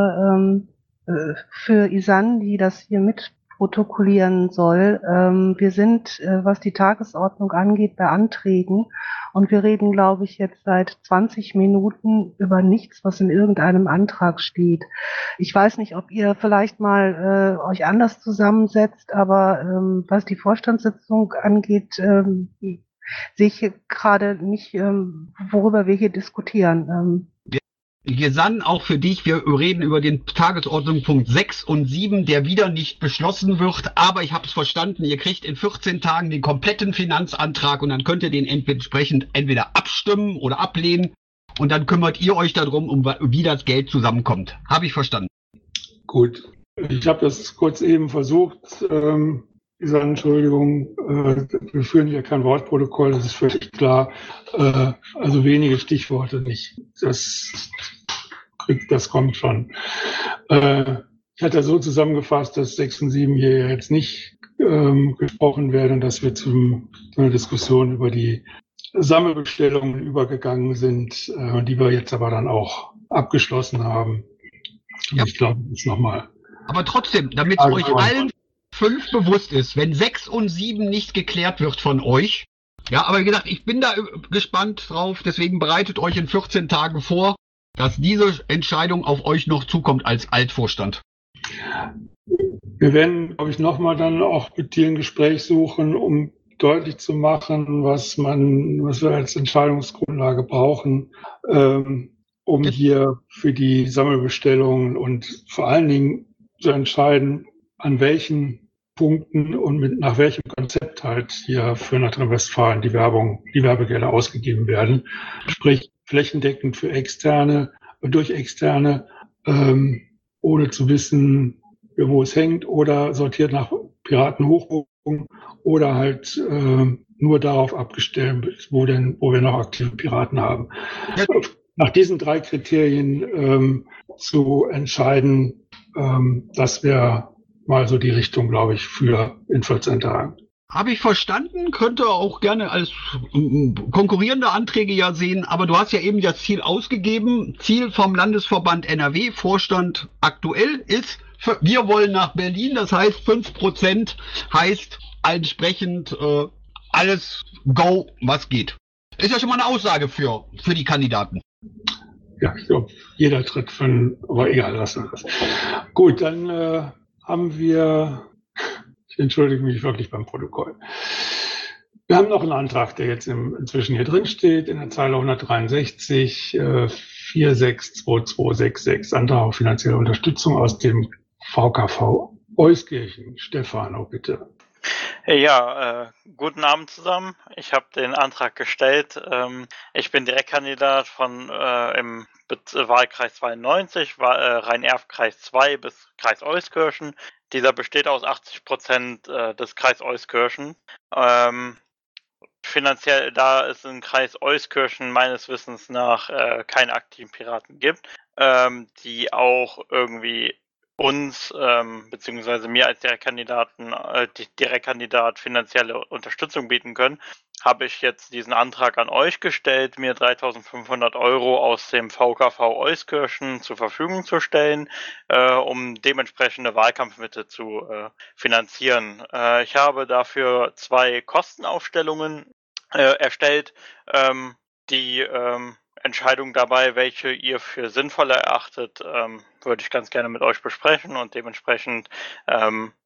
für Isan, die das hier mitprotokollieren soll. Wir sind, was die Tagesordnung angeht, bei Anträgen und wir reden, glaube ich, jetzt seit 20 Minuten über nichts, was in irgendeinem Antrag steht. Ich weiß nicht, ob ihr vielleicht mal euch anders zusammensetzt, aber was die Vorstandssitzung angeht, sehe ich gerade nicht, worüber wir hier diskutieren. Gesann, auch für dich, wir reden über den Tagesordnungspunkt 6 und 7, der wieder nicht beschlossen wird, aber ich habe es verstanden, ihr kriegt in 14 Tagen den kompletten Finanzantrag und dann könnt ihr den entsprechend entweder abstimmen oder ablehnen und dann kümmert ihr euch darum, wie das Geld zusammenkommt. Habe ich verstanden. Gut, ich habe das kurz eben versucht, diese Entschuldigung, wir führen hier kein Wortprotokoll, das ist völlig klar, also wenige Stichworte nicht. Das kommt schon. Ich hatte so zusammengefasst, dass 6 und 7 hier jetzt nicht gesprochen werden und dass wir zu einer Diskussion über die Sammelbestellungen übergegangen sind, die wir jetzt aber dann auch abgeschlossen haben. Ja. Ich glaube, das nochmal. Aber trotzdem, damit es euch allen 5 bewusst ist, wenn 6 und 7 nicht geklärt wird von euch, ja, aber wie gesagt, ich bin da gespannt drauf, deswegen bereitet euch in 14 Tagen vor, dass diese Entscheidung auf euch noch zukommt als Altvorstand. Wir werden, glaube ich, nochmal dann auch mit dir ein Gespräch suchen, um deutlich zu machen, was wir als Entscheidungsgrundlage brauchen, um hier für die Sammelbestellungen und vor allen Dingen zu entscheiden, an welchen Punkten und nach welchem Konzept halt hier für Nordrhein-Westfalen die Werbegelder ausgegeben werden. Sprich, flächendeckend für Externe, durch Externe, ohne zu wissen, wo es hängt, oder sortiert nach Piratenhochburgen oder halt nur darauf abgestellt, wo wir noch aktive Piraten haben. Ja. Nach diesen 3 Kriterien zu entscheiden, das wäre mal so die Richtung, glaube ich, für in 14 Tagen. Habe ich verstanden, könnte auch gerne als konkurrierende Anträge ja sehen, aber du hast ja eben das Ziel ausgegeben. Ziel vom Landesverband NRW, Vorstand aktuell ist, wir wollen nach Berlin, das heißt 5% heißt entsprechend alles Go, was geht. Ist ja schon mal eine Aussage für die Kandidaten. Ja, ich glaube, jeder tritt aber egal, lassen wir das. Gut, dann haben wir, ich entschuldige mich wirklich beim Protokoll. Wir haben noch einen Antrag, der jetzt inzwischen hier drin steht, in der Zeile 163, 462266, Antrag auf finanzielle Unterstützung aus dem VKV Euskirchen. Stefano, bitte. Ja, guten Abend zusammen. Ich habe den Antrag gestellt. Ich bin Direktkandidat im Wahlkreis 92, Rhein-Erft-Kreis 2 bis Kreis Euskirchen. Dieser besteht aus 80% des Kreis Euskirchen. Finanziell, da es im Kreis Euskirchen meines Wissens nach keine aktiven Piraten gibt, die auch irgendwie uns beziehungsweise mir als Direktkandidat finanzielle Unterstützung bieten können, habe ich jetzt diesen Antrag an euch gestellt, mir 3.500 € aus dem VKV Euskirchen zur Verfügung zu stellen, um dementsprechende Wahlkampfmittel zu finanzieren. Ich habe dafür 2 Kostenaufstellungen erstellt, die Entscheidung dabei, welche ihr für sinnvoller erachtet, würde ich ganz gerne mit euch besprechen und dementsprechend,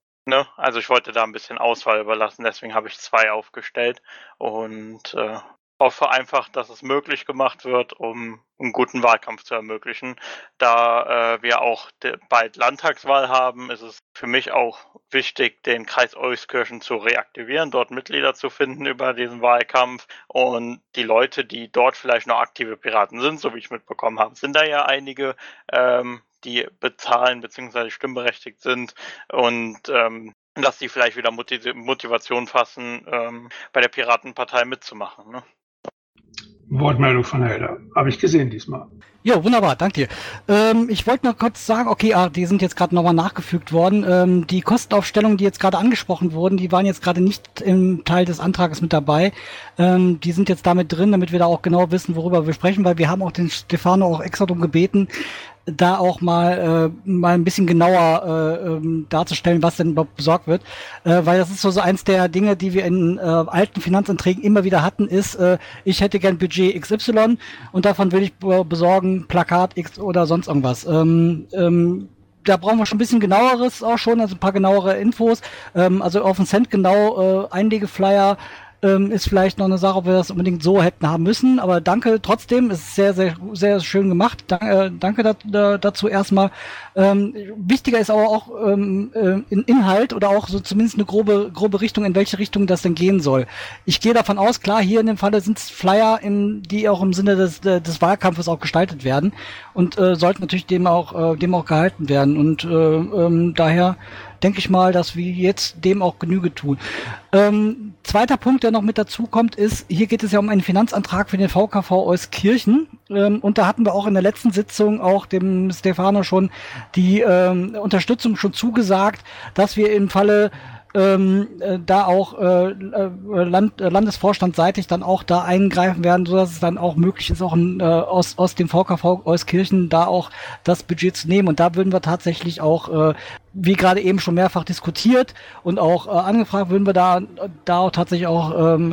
also ich wollte da ein bisschen Auswahl überlassen, deswegen habe ich 2 aufgestellt und hoffe einfach, dass es möglich gemacht wird, um einen guten Wahlkampf zu ermöglichen. Da wir auch bald Landtagswahl haben, ist es für mich auch wichtig, den Kreis Euskirchen zu reaktivieren, dort Mitglieder zu finden über diesen Wahlkampf. Und die Leute, die dort vielleicht noch aktive Piraten sind, so wie ich mitbekommen habe, sind da ja einige, die bezahlen bzw. stimmberechtigt sind und dass die vielleicht wieder Motivation fassen, bei der Piratenpartei mitzumachen. Ne? Wortmeldung von Helder. Habe ich gesehen diesmal. Ja, wunderbar, danke dir. Ich wollte noch kurz sagen, okay, die sind jetzt gerade nochmal nachgefügt worden. Die Kostenaufstellungen, die jetzt gerade angesprochen wurden, die waren jetzt gerade nicht im Teil des Antrages mit dabei. Die sind jetzt damit drin, damit wir da auch genau wissen, worüber wir sprechen, weil wir haben auch den Stefano auch extra darum gebeten, da auch mal ein bisschen genauer darzustellen, was denn überhaupt besorgt wird. Weil das ist so eins der Dinge, die wir in alten Finanzanträgen immer wieder hatten, ist, ich hätte gern Budget XY und davon will ich besorgen Plakat X oder sonst irgendwas. Da brauchen wir schon ein bisschen genaueres auch schon, also ein paar genauere Infos. Also auf den Cent genau Einlegeflyer ist vielleicht noch eine Sache, ob wir das unbedingt so hätten haben müssen, aber danke trotzdem, ist sehr, sehr, sehr schön gemacht. Danke dazu erstmal. Wichtiger ist aber auch in Inhalt oder auch so zumindest eine grobe Richtung, in welche Richtung das denn gehen soll. Ich gehe davon aus, klar, hier in dem Falle sind es Flyer, die auch im Sinne des Wahlkampfes auch gestaltet werden und sollten natürlich dem auch gehalten werden und daher denke ich mal, dass wir jetzt dem auch Genüge tun. Zweiter Punkt, der noch mit dazu kommt, ist, hier geht es ja um einen Finanzantrag für den VKV Euskirchen. Und da hatten wir auch in der letzten Sitzung auch dem Stefano schon die Unterstützung schon zugesagt, dass wir im Falle da auch landesvorstandseitig dann auch da eingreifen werden, sodass es dann auch möglich ist, auch aus dem VKV Euskirchen da auch das Budget zu nehmen. Und da würden wir tatsächlich auch, wie gerade eben schon mehrfach diskutiert und auch angefragt, würden wir da auch tatsächlich auch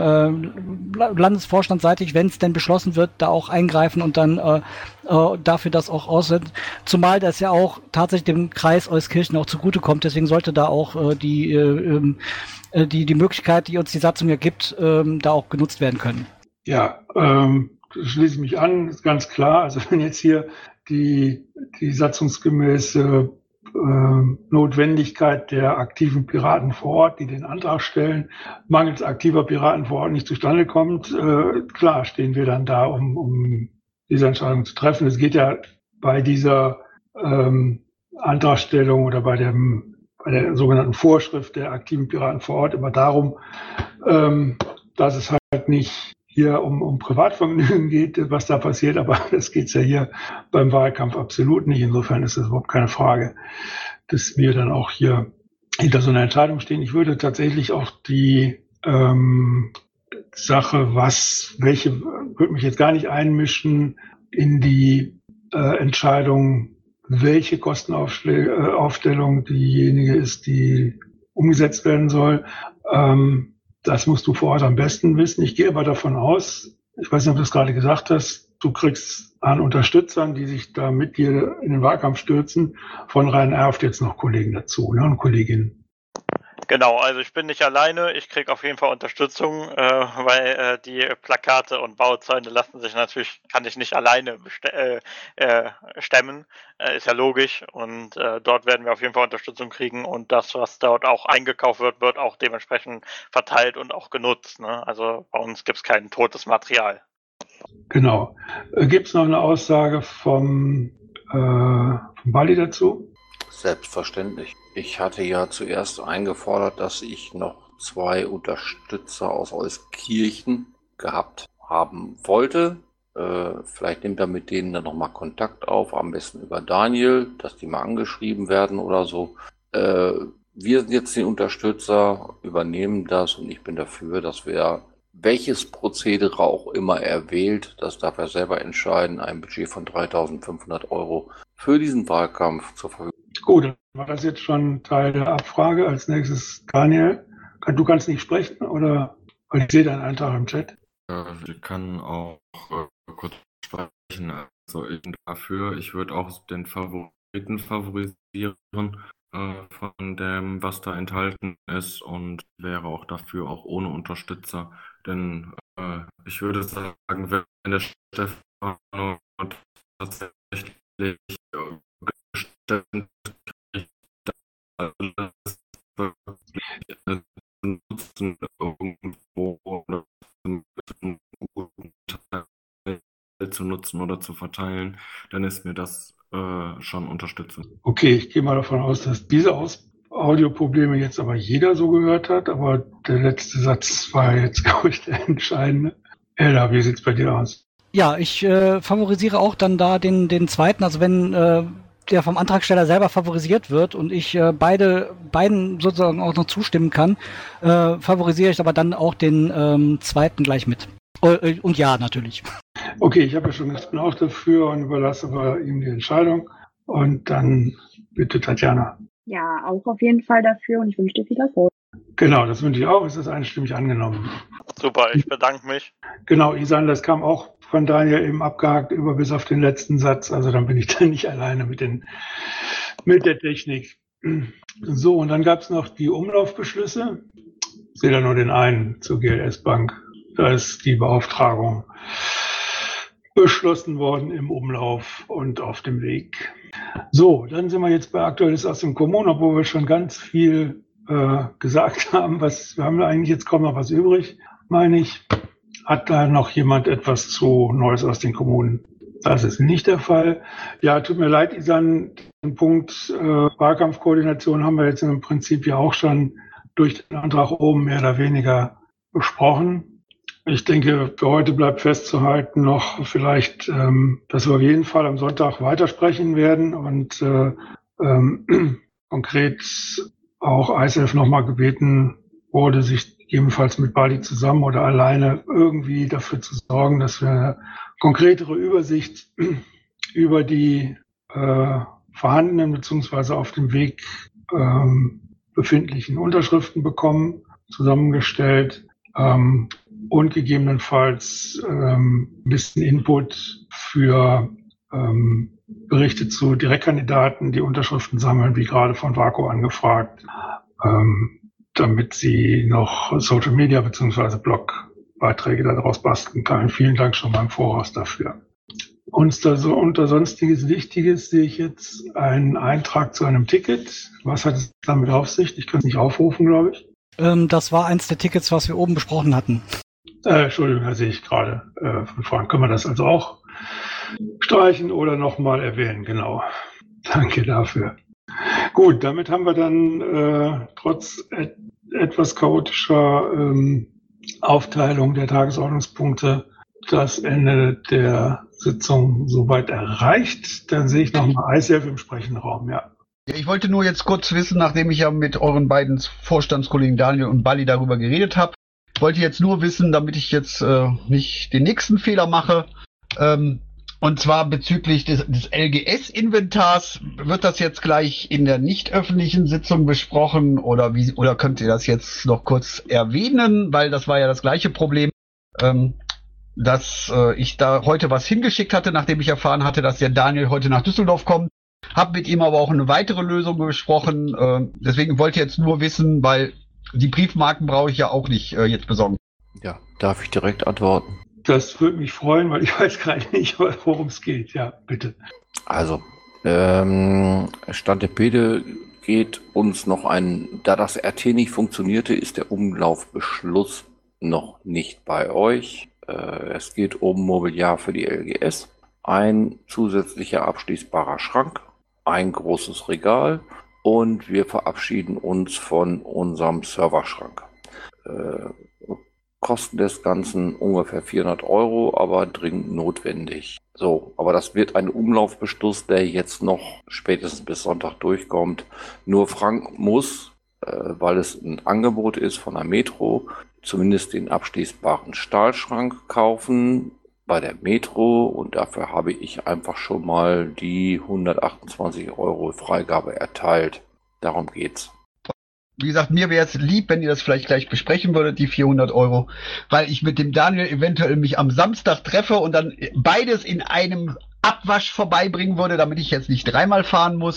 landesvorstandsseitig, wenn es denn beschlossen wird, da auch eingreifen und dann dafür das auch aussetzen. Zumal das ja auch tatsächlich dem Kreis Euskirchen auch zugutekommt. Deswegen sollte da auch die Möglichkeit, die uns die Satzung ja gibt, da auch genutzt werden können. Ja, schließe ich mich an, ist ganz klar. Also wenn jetzt hier die satzungsgemäße Notwendigkeit der aktiven Piraten vor Ort, die den Antrag stellen, mangels aktiver Piraten vor Ort nicht zustande kommt, klar stehen wir dann da, um diese Entscheidung zu treffen. Es geht ja bei dieser Antragstellung oder bei der sogenannten Vorschrift der aktiven Piraten vor Ort immer darum, dass es halt nicht hier um Privatvergnügen geht, was da passiert, aber das geht's ja hier beim Wahlkampf absolut nicht. Insofern ist es überhaupt keine Frage, dass wir dann auch hier hinter so einer Entscheidung stehen. Ich würde tatsächlich auch die Sache, würde mich jetzt gar nicht einmischen in die Entscheidung, welche Kostenaufstellung diejenige ist, die umgesetzt werden soll. Das musst du vor Ort am besten wissen. Ich gehe aber davon aus, ich weiß nicht, ob du es gerade gesagt hast, du kriegst an Unterstützern, die sich da mit dir in den Wahlkampf stürzen, von Rhein-Erft jetzt noch Kollegen dazu, ne, und Kolleginnen. Genau, also ich bin nicht alleine, ich kriege auf jeden Fall Unterstützung, weil die Plakate und Bauzäune kann ich nicht alleine stemmen, ist ja logisch und dort werden wir auf jeden Fall Unterstützung kriegen und das, was dort auch eingekauft wird, wird auch dementsprechend verteilt und auch genutzt. Ne? Also bei uns gibt es kein totes Material. Genau. Gibt es noch eine Aussage vom Bali dazu? Selbstverständlich. Ich hatte ja zuerst eingefordert, dass ich noch 2 Unterstützer aus Euskirchen gehabt haben wollte. Vielleicht nimmt er mit denen dann nochmal Kontakt auf, am besten über Daniel, dass die mal angeschrieben werden oder so. Wir sind jetzt die Unterstützer, übernehmen das und ich bin dafür, dass wer welches Prozedere auch immer er wählt, das darf er selber entscheiden, ein Budget von 3.500 € für diesen Wahlkampf zur Verfügung. Gut, dann war das jetzt schon Teil der Abfrage. Als nächstes Daniel. Du kannst nicht sprechen, oder? Weil ich sehe deinen Eintrag im Chat. Ich kann auch kurz sprechen. Also ich würde auch den Favoriten favorisieren von dem, was da enthalten ist und wäre auch dafür, auch ohne Unterstützer Denn ich würde sagen, wenn der Stefano tatsächlich gestemmt kriegt, alles wirklich nutzen irgendwo oder zum guten Teil zu nutzen oder zu verteilen, dann ist mir das schon Unterstützung. Okay, ich gehe mal davon aus, dass diese Audioprobleme jetzt aber jeder so gehört hat, aber der letzte Satz war jetzt, glaube ich, der entscheidende. Ella, wie sieht's bei dir aus? Ja, ich favorisiere auch dann da den zweiten, also wenn der vom Antragsteller selber favorisiert wird und ich beiden sozusagen auch noch zustimmen kann, favorisiere ich aber dann auch den zweiten gleich mit. Und ja, natürlich. Okay, ich habe ja schon gesagt, ich bin auch dafür und überlasse aber ihm die Entscheidung. Und dann bitte Tatjana. Ja, auch auf jeden Fall dafür und ich wünsche dir viel Erfolg. Genau, das wünsche ich auch. Es ist einstimmig angenommen. Super, ich bedanke mich. Genau, Isan, das kam auch von Daniel eben abgehakt über bis auf den letzten Satz. Also dann bin ich dann nicht alleine mit der Technik. So, und dann gab es noch die Umlaufbeschlüsse. Ich sehe da nur den einen zur GLS Bank. Da ist die Beauftragung beschlossen worden im Umlauf und auf dem Weg. So, dann sind wir jetzt bei Aktuelles aus dem Kommunen, obwohl wir schon ganz viel gesagt haben. Wir haben da eigentlich jetzt kaum noch was übrig, meine ich. Hat da noch jemand etwas zu Neues aus den Kommunen? Das ist nicht der Fall. Ja, tut mir leid, Isan, den Punkt Wahlkampfkoordination haben wir jetzt im Prinzip ja auch schon durch den Antrag oben mehr oder weniger besprochen. Ich denke, für heute bleibt festzuhalten noch vielleicht, dass wir auf jeden Fall am Sonntag weitersprechen werden und konkret auch ISF nochmal gebeten wurde, sich gegebenenfalls mit Bali zusammen oder alleine irgendwie dafür zu sorgen, dass wir eine konkretere Übersicht über die vorhandenen bzw. auf dem Weg befindlichen Unterschriften bekommen, zusammengestellt und gegebenenfalls ein bisschen Input für Berichte zu Direktkandidaten, die Unterschriften sammeln, wie gerade von Vaco angefragt, damit sie noch Social Media bzw. Blogbeiträge daraus basteln können. Vielen Dank schon mal im Voraus dafür. Und unter Sonstiges Wichtiges sehe ich jetzt einen Eintrag zu einem Ticket. Was hat es damit auf sich? Ich kann es nicht aufrufen, glaube ich. Das war eins der Tickets, was wir oben besprochen hatten. Entschuldigung, da sehe ich gerade von vorhin. Können wir das also auch streichen oder nochmal erwähnen? Genau. Danke dafür. Gut, damit haben wir dann trotz etwas chaotischer Aufteilung der Tagesordnungspunkte das Ende der Sitzung soweit erreicht. Dann sehe ich nochmal ISF im sprechenden Raum, ja. Ich wollte nur jetzt kurz wissen, nachdem ich ja mit euren beiden Vorstandskollegen Daniel und Bali darüber geredet habe, wollte jetzt nur wissen, damit ich jetzt nicht den nächsten Fehler mache, und zwar bezüglich des LGS-Inventars. Wird das jetzt gleich in der nicht öffentlichen Sitzung besprochen oder könnt ihr das jetzt noch kurz erwähnen, weil das war ja das gleiche Problem, dass ich da heute was hingeschickt hatte, nachdem ich erfahren hatte, dass der Daniel heute nach Düsseldorf kommt. Hab mit ihm aber auch eine weitere Lösung besprochen. Deswegen wollte ich jetzt nur wissen, weil die Briefmarken brauche ich ja auch nicht jetzt besorgen. Ja, darf ich direkt antworten? Das würde mich freuen, weil ich weiß gerade nicht, worum es geht. Ja, bitte. Also, Stand der Pede geht uns noch da das RT nicht funktionierte, ist der Umlaufbeschluss noch nicht bei euch. Es geht um Mobiliar für die LGS, ein zusätzlicher abschließbarer Schrank, ein großes Regal und wir verabschieden uns von unserem Serverschrank. Kosten des Ganzen ungefähr 400 €, aber dringend notwendig. So, aber das wird ein Umlaufbeschluss, der jetzt noch spätestens bis Sonntag durchkommt. Nur Frank muss, weil es ein Angebot ist von der Metro, zumindest den abschließbaren Stahlschrank kaufen bei der Metro und dafür habe ich einfach schon mal die 128 € Freigabe erteilt. Darum geht's. Wie gesagt, mir wäre es lieb, wenn ihr das vielleicht gleich besprechen würdet, die 400 €, weil ich mit dem Daniel eventuell mich am Samstag treffe und dann beides in einem Abwasch vorbeibringen würde, damit ich jetzt nicht dreimal fahren muss.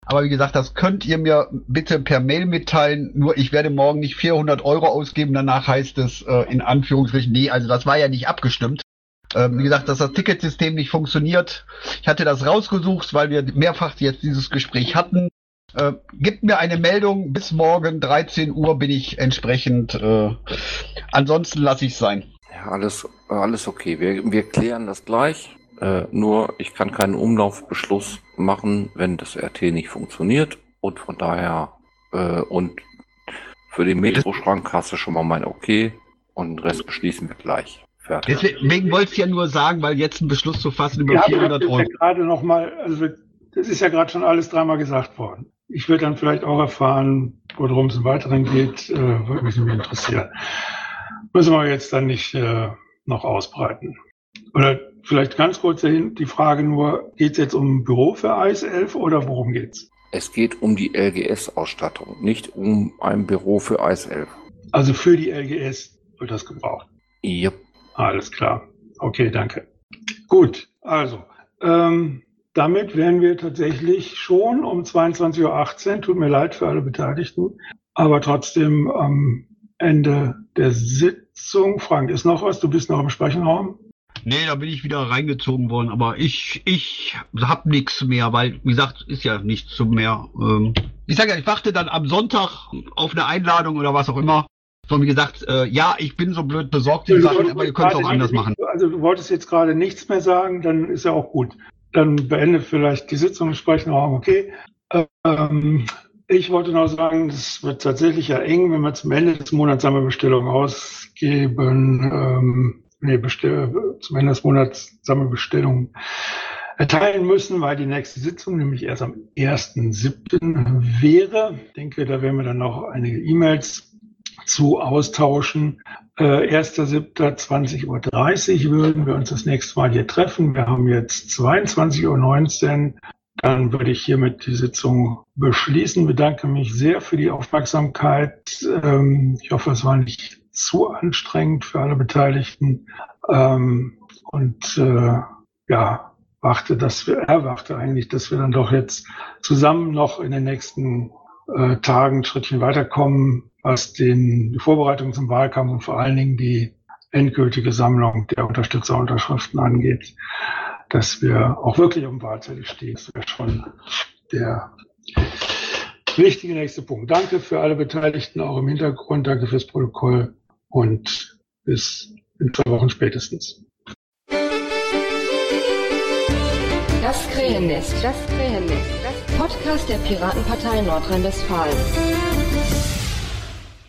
Aber wie gesagt, das könnt ihr mir bitte per Mail mitteilen. Nur ich werde morgen nicht 400 € ausgeben. Danach heißt es in Anführungsstrichen, nee, also das war ja nicht abgestimmt. Wie gesagt, dass das Ticketsystem nicht funktioniert. Ich hatte das rausgesucht, weil wir mehrfach jetzt dieses Gespräch hatten. Gibt mir eine Meldung. Bis morgen 13 Uhr bin ich entsprechend. Ansonsten lasse ich es sein. Ja, alles okay. Wir klären das gleich. Nur ich kann keinen Umlaufbeschluss machen, wenn das RT nicht funktioniert. Und von daher, und für den Metroschrank hast du schon mal mein Okay. Und den Rest beschließen wir gleich. Fertig. Deswegen wollte ich ja nur sagen, weil jetzt einen Beschluss zu fassen über 400 €. Ja gerade noch mal, also das ist ja gerade schon alles dreimal gesagt worden. Ich will dann vielleicht auch erfahren, worum es im Weiteren geht. Würde mich interessieren. Müssen wir jetzt dann nicht noch ausbreiten. Oder vielleicht ganz kurz die Frage nur, geht es jetzt um ein Büro für IS-11 oder worum geht's? Es geht um die LGS-Ausstattung, nicht um ein Büro für IS-11. Also für die LGS wird das gebraucht? Ja. Alles klar. Okay, danke. Gut, also damit wären wir tatsächlich schon um 22:18 Uhr. Tut mir leid für alle Beteiligten, aber trotzdem am Ende der Sitzung. Frank, ist noch was? Du bist noch im Sprechenraum? Nee, da bin ich wieder reingezogen worden, aber ich hab nichts mehr, weil, wie gesagt, ist ja nichts mehr. Ich sage ja, ich warte dann am Sonntag auf eine Einladung oder was auch immer. So, wie gesagt, ja, ich bin so blöd besorgt, die Sachen, aber ihr könnt es auch anders machen. Also du wolltest jetzt gerade nichts mehr sagen, dann ist ja auch gut. Dann beende vielleicht die Sitzung im Sprechenraum, okay. Ich wollte noch sagen, es wird tatsächlich ja eng, wenn wir zum Ende des Monats Sammelbestellungen ausgeben, zum Ende des Monats Sammelbestellungen erteilen müssen, weil die nächste Sitzung nämlich erst am 1.7. wäre. Ich denke, da werden wir dann noch einige E-Mails zu austauschen. 1.7. 20:30 Uhr würden wir uns das nächste Mal hier treffen. Wir haben jetzt 22:19 Uhr. Dann würde ich hiermit die Sitzung beschließen. Bedanke mich sehr für die Aufmerksamkeit. Ich hoffe, es war nicht zu anstrengend für alle Beteiligten. Erwarte eigentlich, dass wir dann doch jetzt zusammen noch in den nächsten Tagen ein Schrittchen weiterkommen, was die Vorbereitung zum Wahlkampf und vor allen Dingen die endgültige Sammlung der Unterstützerunterschriften angeht, dass wir auch wirklich auf dem Wahlzettel stehen. Das wäre schon der wichtige nächste Punkt. Danke für alle Beteiligten, auch im Hintergrund. Danke fürs Protokoll und bis in 2 Wochen spätestens. Das Krähennest. Das Podcast der Piratenpartei Nordrhein-Westfalen.